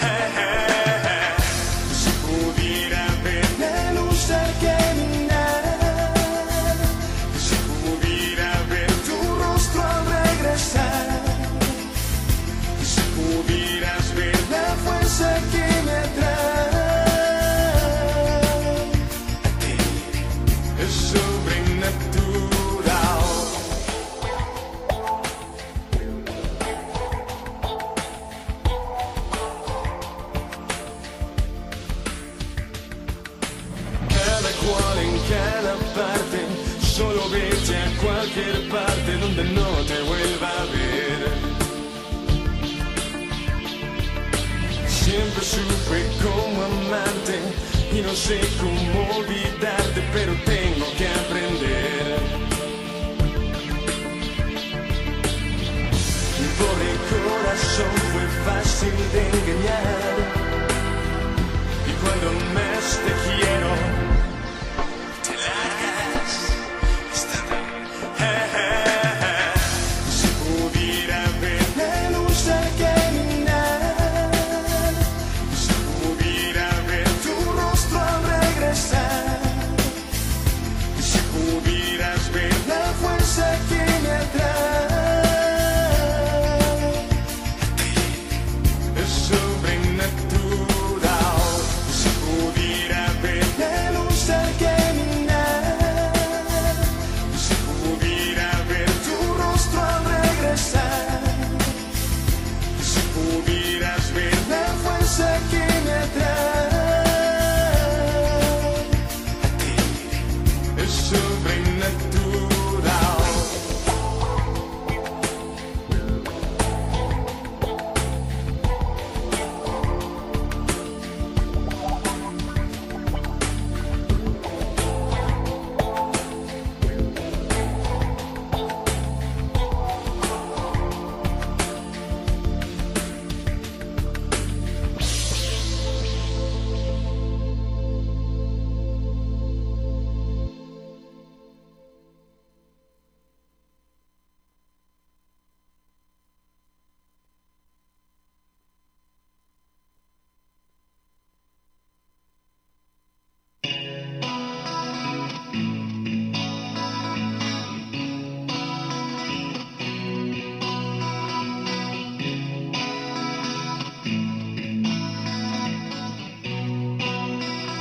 Si pudiera ver la luz al caminar, si pudiera ver tu rostro al regresar, si pudieras ver la fuerza que me atrae. Sobrenatural. Cada cual en cada parte, solo vete a cualquier parte donde no te vuelva a ver. Siempre supe cómo amarte y no sé cómo olvidarte, pero tengo que aprender. Mi pobre corazón fue fácil de engañar. Y cuando más te quiero, te largas. Está bien. Si pudiera ver la luz al caminar, si pudiera ver tu rostro al regresar, si pudieras ver la fuerza que me atrae, es sobrenatural. Si pudiera ver la luz al caminar, si pudiera ver tu rostro al regresar, si pudieras ver la fuerza que me atrae, es sobrenatural.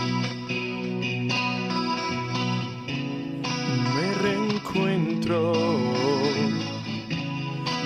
Me reencuentro